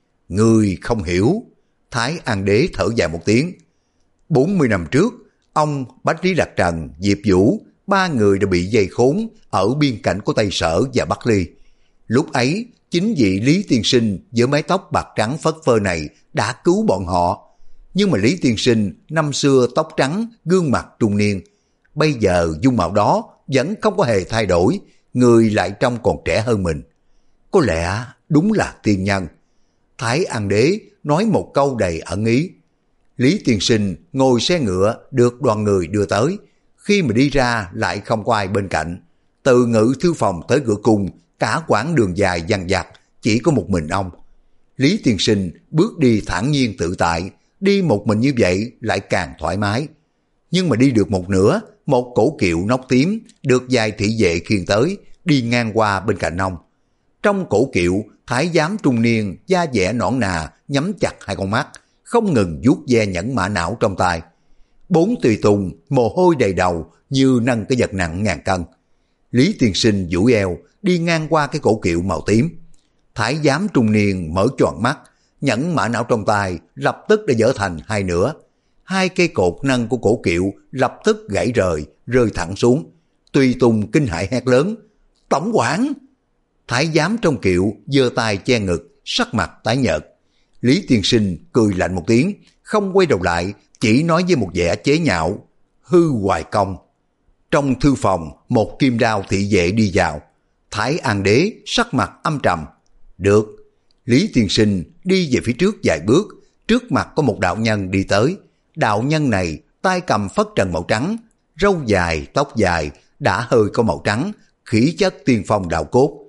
Ngươi không hiểu. Thái An đế thở dài một tiếng. bốn mươi năm trước, ông Bách Lý Lạc Trần, Diệp Vũ, ba người đã bị dây khốn ở biên cảnh của Tây Sở và Bắc Ly. Lúc ấy, chính vị Lý tiên sinh với mái tóc bạc trắng phất phơ này đã cứu bọn họ. Nhưng mà Lý tiên sinh năm xưa tóc trắng, gương mặt trung niên. Bây giờ dung mạo đó vẫn không có hề thay đổi, người lại trông còn trẻ hơn mình. Có lẽ đúng là tiên nhân. Thái An đế nói một câu đầy ẩn ý. Lý tiên sinh ngồi xe ngựa được đoàn người đưa tới. Khi mà đi ra lại không có ai bên cạnh. Từ ngự thư phòng tới cửa cung, cả quãng đường dài dằng dặc, chỉ có một mình ông. Lý tiên sinh bước đi thản nhiên tự tại, đi một mình như vậy lại càng thoải mái. Nhưng mà đi được một nửa, một cổ kiệu nóc tím được vài thị vệ khiêng tới, đi ngang qua bên cạnh ông. Trong cổ kiệu, thái giám trung niên da dẻ nõn nà, nhắm chặt hai con mắt, không ngừng vuốt ve nhẫn mã não trong tay. Bốn tùy tùng mồ hôi đầy đầu như nâng cái vật nặng ngàn cân. Lý tiên sinh duỗi eo đi ngang qua cái cổ kiệu màu tím. Thái giám trung niên mở choàng mắt, nhẫn mã não trong tay lập tức đã vỡ thành hai nửa. Hai cây cột nâng của cổ kiệu lập tức gãy rời, rơi thẳng xuống. Tùy tùng kinh hãi hét lớn. Tổng quản! Thái giám trong kiệu giơ tay che ngực, sắc mặt tái nhợt. Lý tiên sinh cười lạnh một tiếng, không quay đầu lại, chỉ nói với một vẻ chế nhạo. Hư hoài công! Trong thư phòng, một kim đao thị vệ đi vào. Thái An đế sắc mặt âm trầm. Được. Lý tiên sinh đi về phía trước vài bước, trước mặt có một đạo nhân đi tới. Đạo nhân này tay cầm phất trần màu trắng, râu dài, tóc dài, đã hơi có màu trắng, khí chất tiên phong đạo cốt.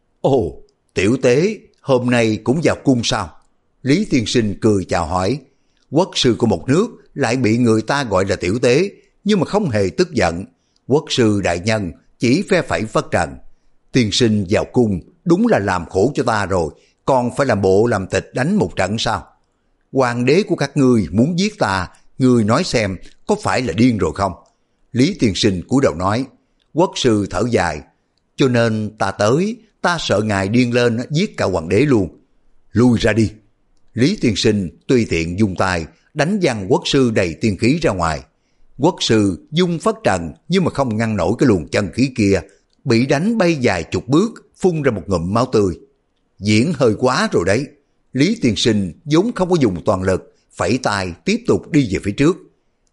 Ồ, tiểu tế, hôm nay cũng vào cung sao? Lý tiên sinh cười chào hỏi. Quốc sư của một nước lại bị người ta gọi là tiểu tế, nhưng mà không hề tức giận. Quốc sư đại nhân chỉ phe phẩy phất trần. Tiên sinh vào cung đúng là làm khổ cho ta rồi, còn phải làm bộ làm tịch đánh một trận sao? Hoàng đế của các ngươi muốn giết ta, ngươi nói xem có phải là điên rồi không? Lý tiên sinh cúi đầu nói. Quốc sư thở dài. Cho nên ta tới, ta sợ ngài điên lên giết cả hoàng đế luôn. Lui ra đi. Lý tiên sinh tùy tiện dung tay đánh văng quốc sư đầy tiên khí ra ngoài. Quốc sư dung phất trần nhưng mà không ngăn nổi cái luồng chân khí kia, bị đánh bay vài chục bước, phun ra một ngụm máu tươi. Diễn hơi quá rồi đấy. Lý tiên sinh vốn không có dùng toàn lực, phẩy tay tiếp tục đi về phía trước.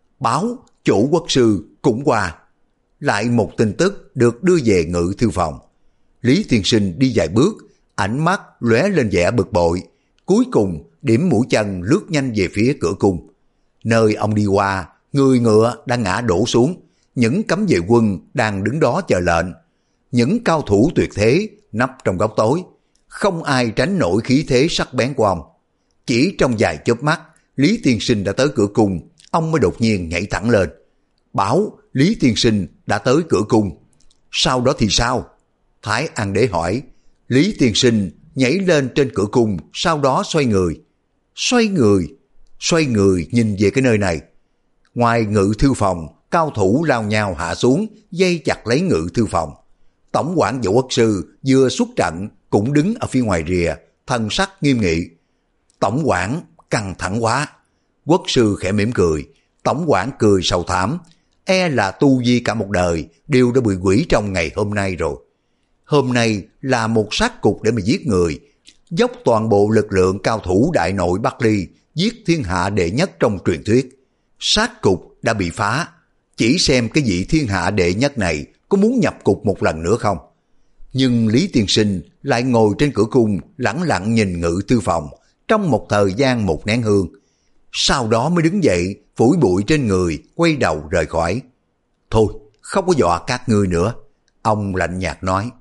Báo chủ quốc sư cũng qua. Lại một tin tức được đưa về ngự thư phòng. Lý tiên sinh đi vài bước, ánh mắt lóe lên vẻ bực bội. Cuối cùng điểm mũi chân lướt nhanh về phía cửa cung. Nơi ông đi qua, người ngựa đã ngã đổ xuống. Những cấm vệ quân đang đứng đó chờ lệnh. Những cao thủ tuyệt thế nấp trong góc tối. Không ai tránh nổi khí thế sắc bén của ông. Chỉ trong vài chớp mắt, Lý Tiên Sinh đã tới cửa cung, ông mới đột nhiên nhảy thẳng lên. Báo Lý Tiên Sinh đã tới cửa cung. Sau đó thì sao? Thái An Đế hỏi. Lý Tiên Sinh nhảy lên trên cửa cung, sau đó xoay người. Xoay người? Xoay người nhìn về cái nơi này. Ngoài ngự thư phòng, cao thủ lao nhau hạ xuống, dây chặt lấy ngự thư phòng. Tổng quản Vũ Quốc Sư vừa xuất trận cũng đứng ở phía ngoài rìa, thần sắc nghiêm nghị. Tổng quản căng thẳng quá. Quốc sư khẽ mỉm cười. Tổng quản cười sầu thảm. E là tu vi cả một đời đều đã bị hủy trong ngày hôm nay rồi. Hôm nay là một sát cục để mà giết người, dốc toàn bộ lực lượng cao thủ đại nội Bắc Ly, giết thiên hạ đệ nhất trong truyền thuyết. Sát cục đã bị phá, chỉ xem cái vị thiên hạ đệ nhất này có muốn nhập cục một lần nữa không. Nhưng Lý Tiên Sinh lại ngồi trên cửa cung lẳng lặng nhìn ngự thư phòng trong một thời gian một nén hương. Sau đó mới đứng dậy, phủi bụi trên người, quay đầu rời khỏi. Thôi, không có dọa các ngươi nữa, ông lạnh nhạt nói.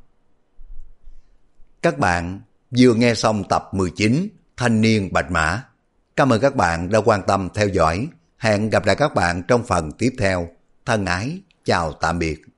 Các bạn vừa nghe xong tập mười chín Thanh niên Bạch Mã. Cảm ơn các bạn đã quan tâm theo dõi. Hẹn gặp lại các bạn trong phần tiếp theo. Thân ái, chào tạm biệt.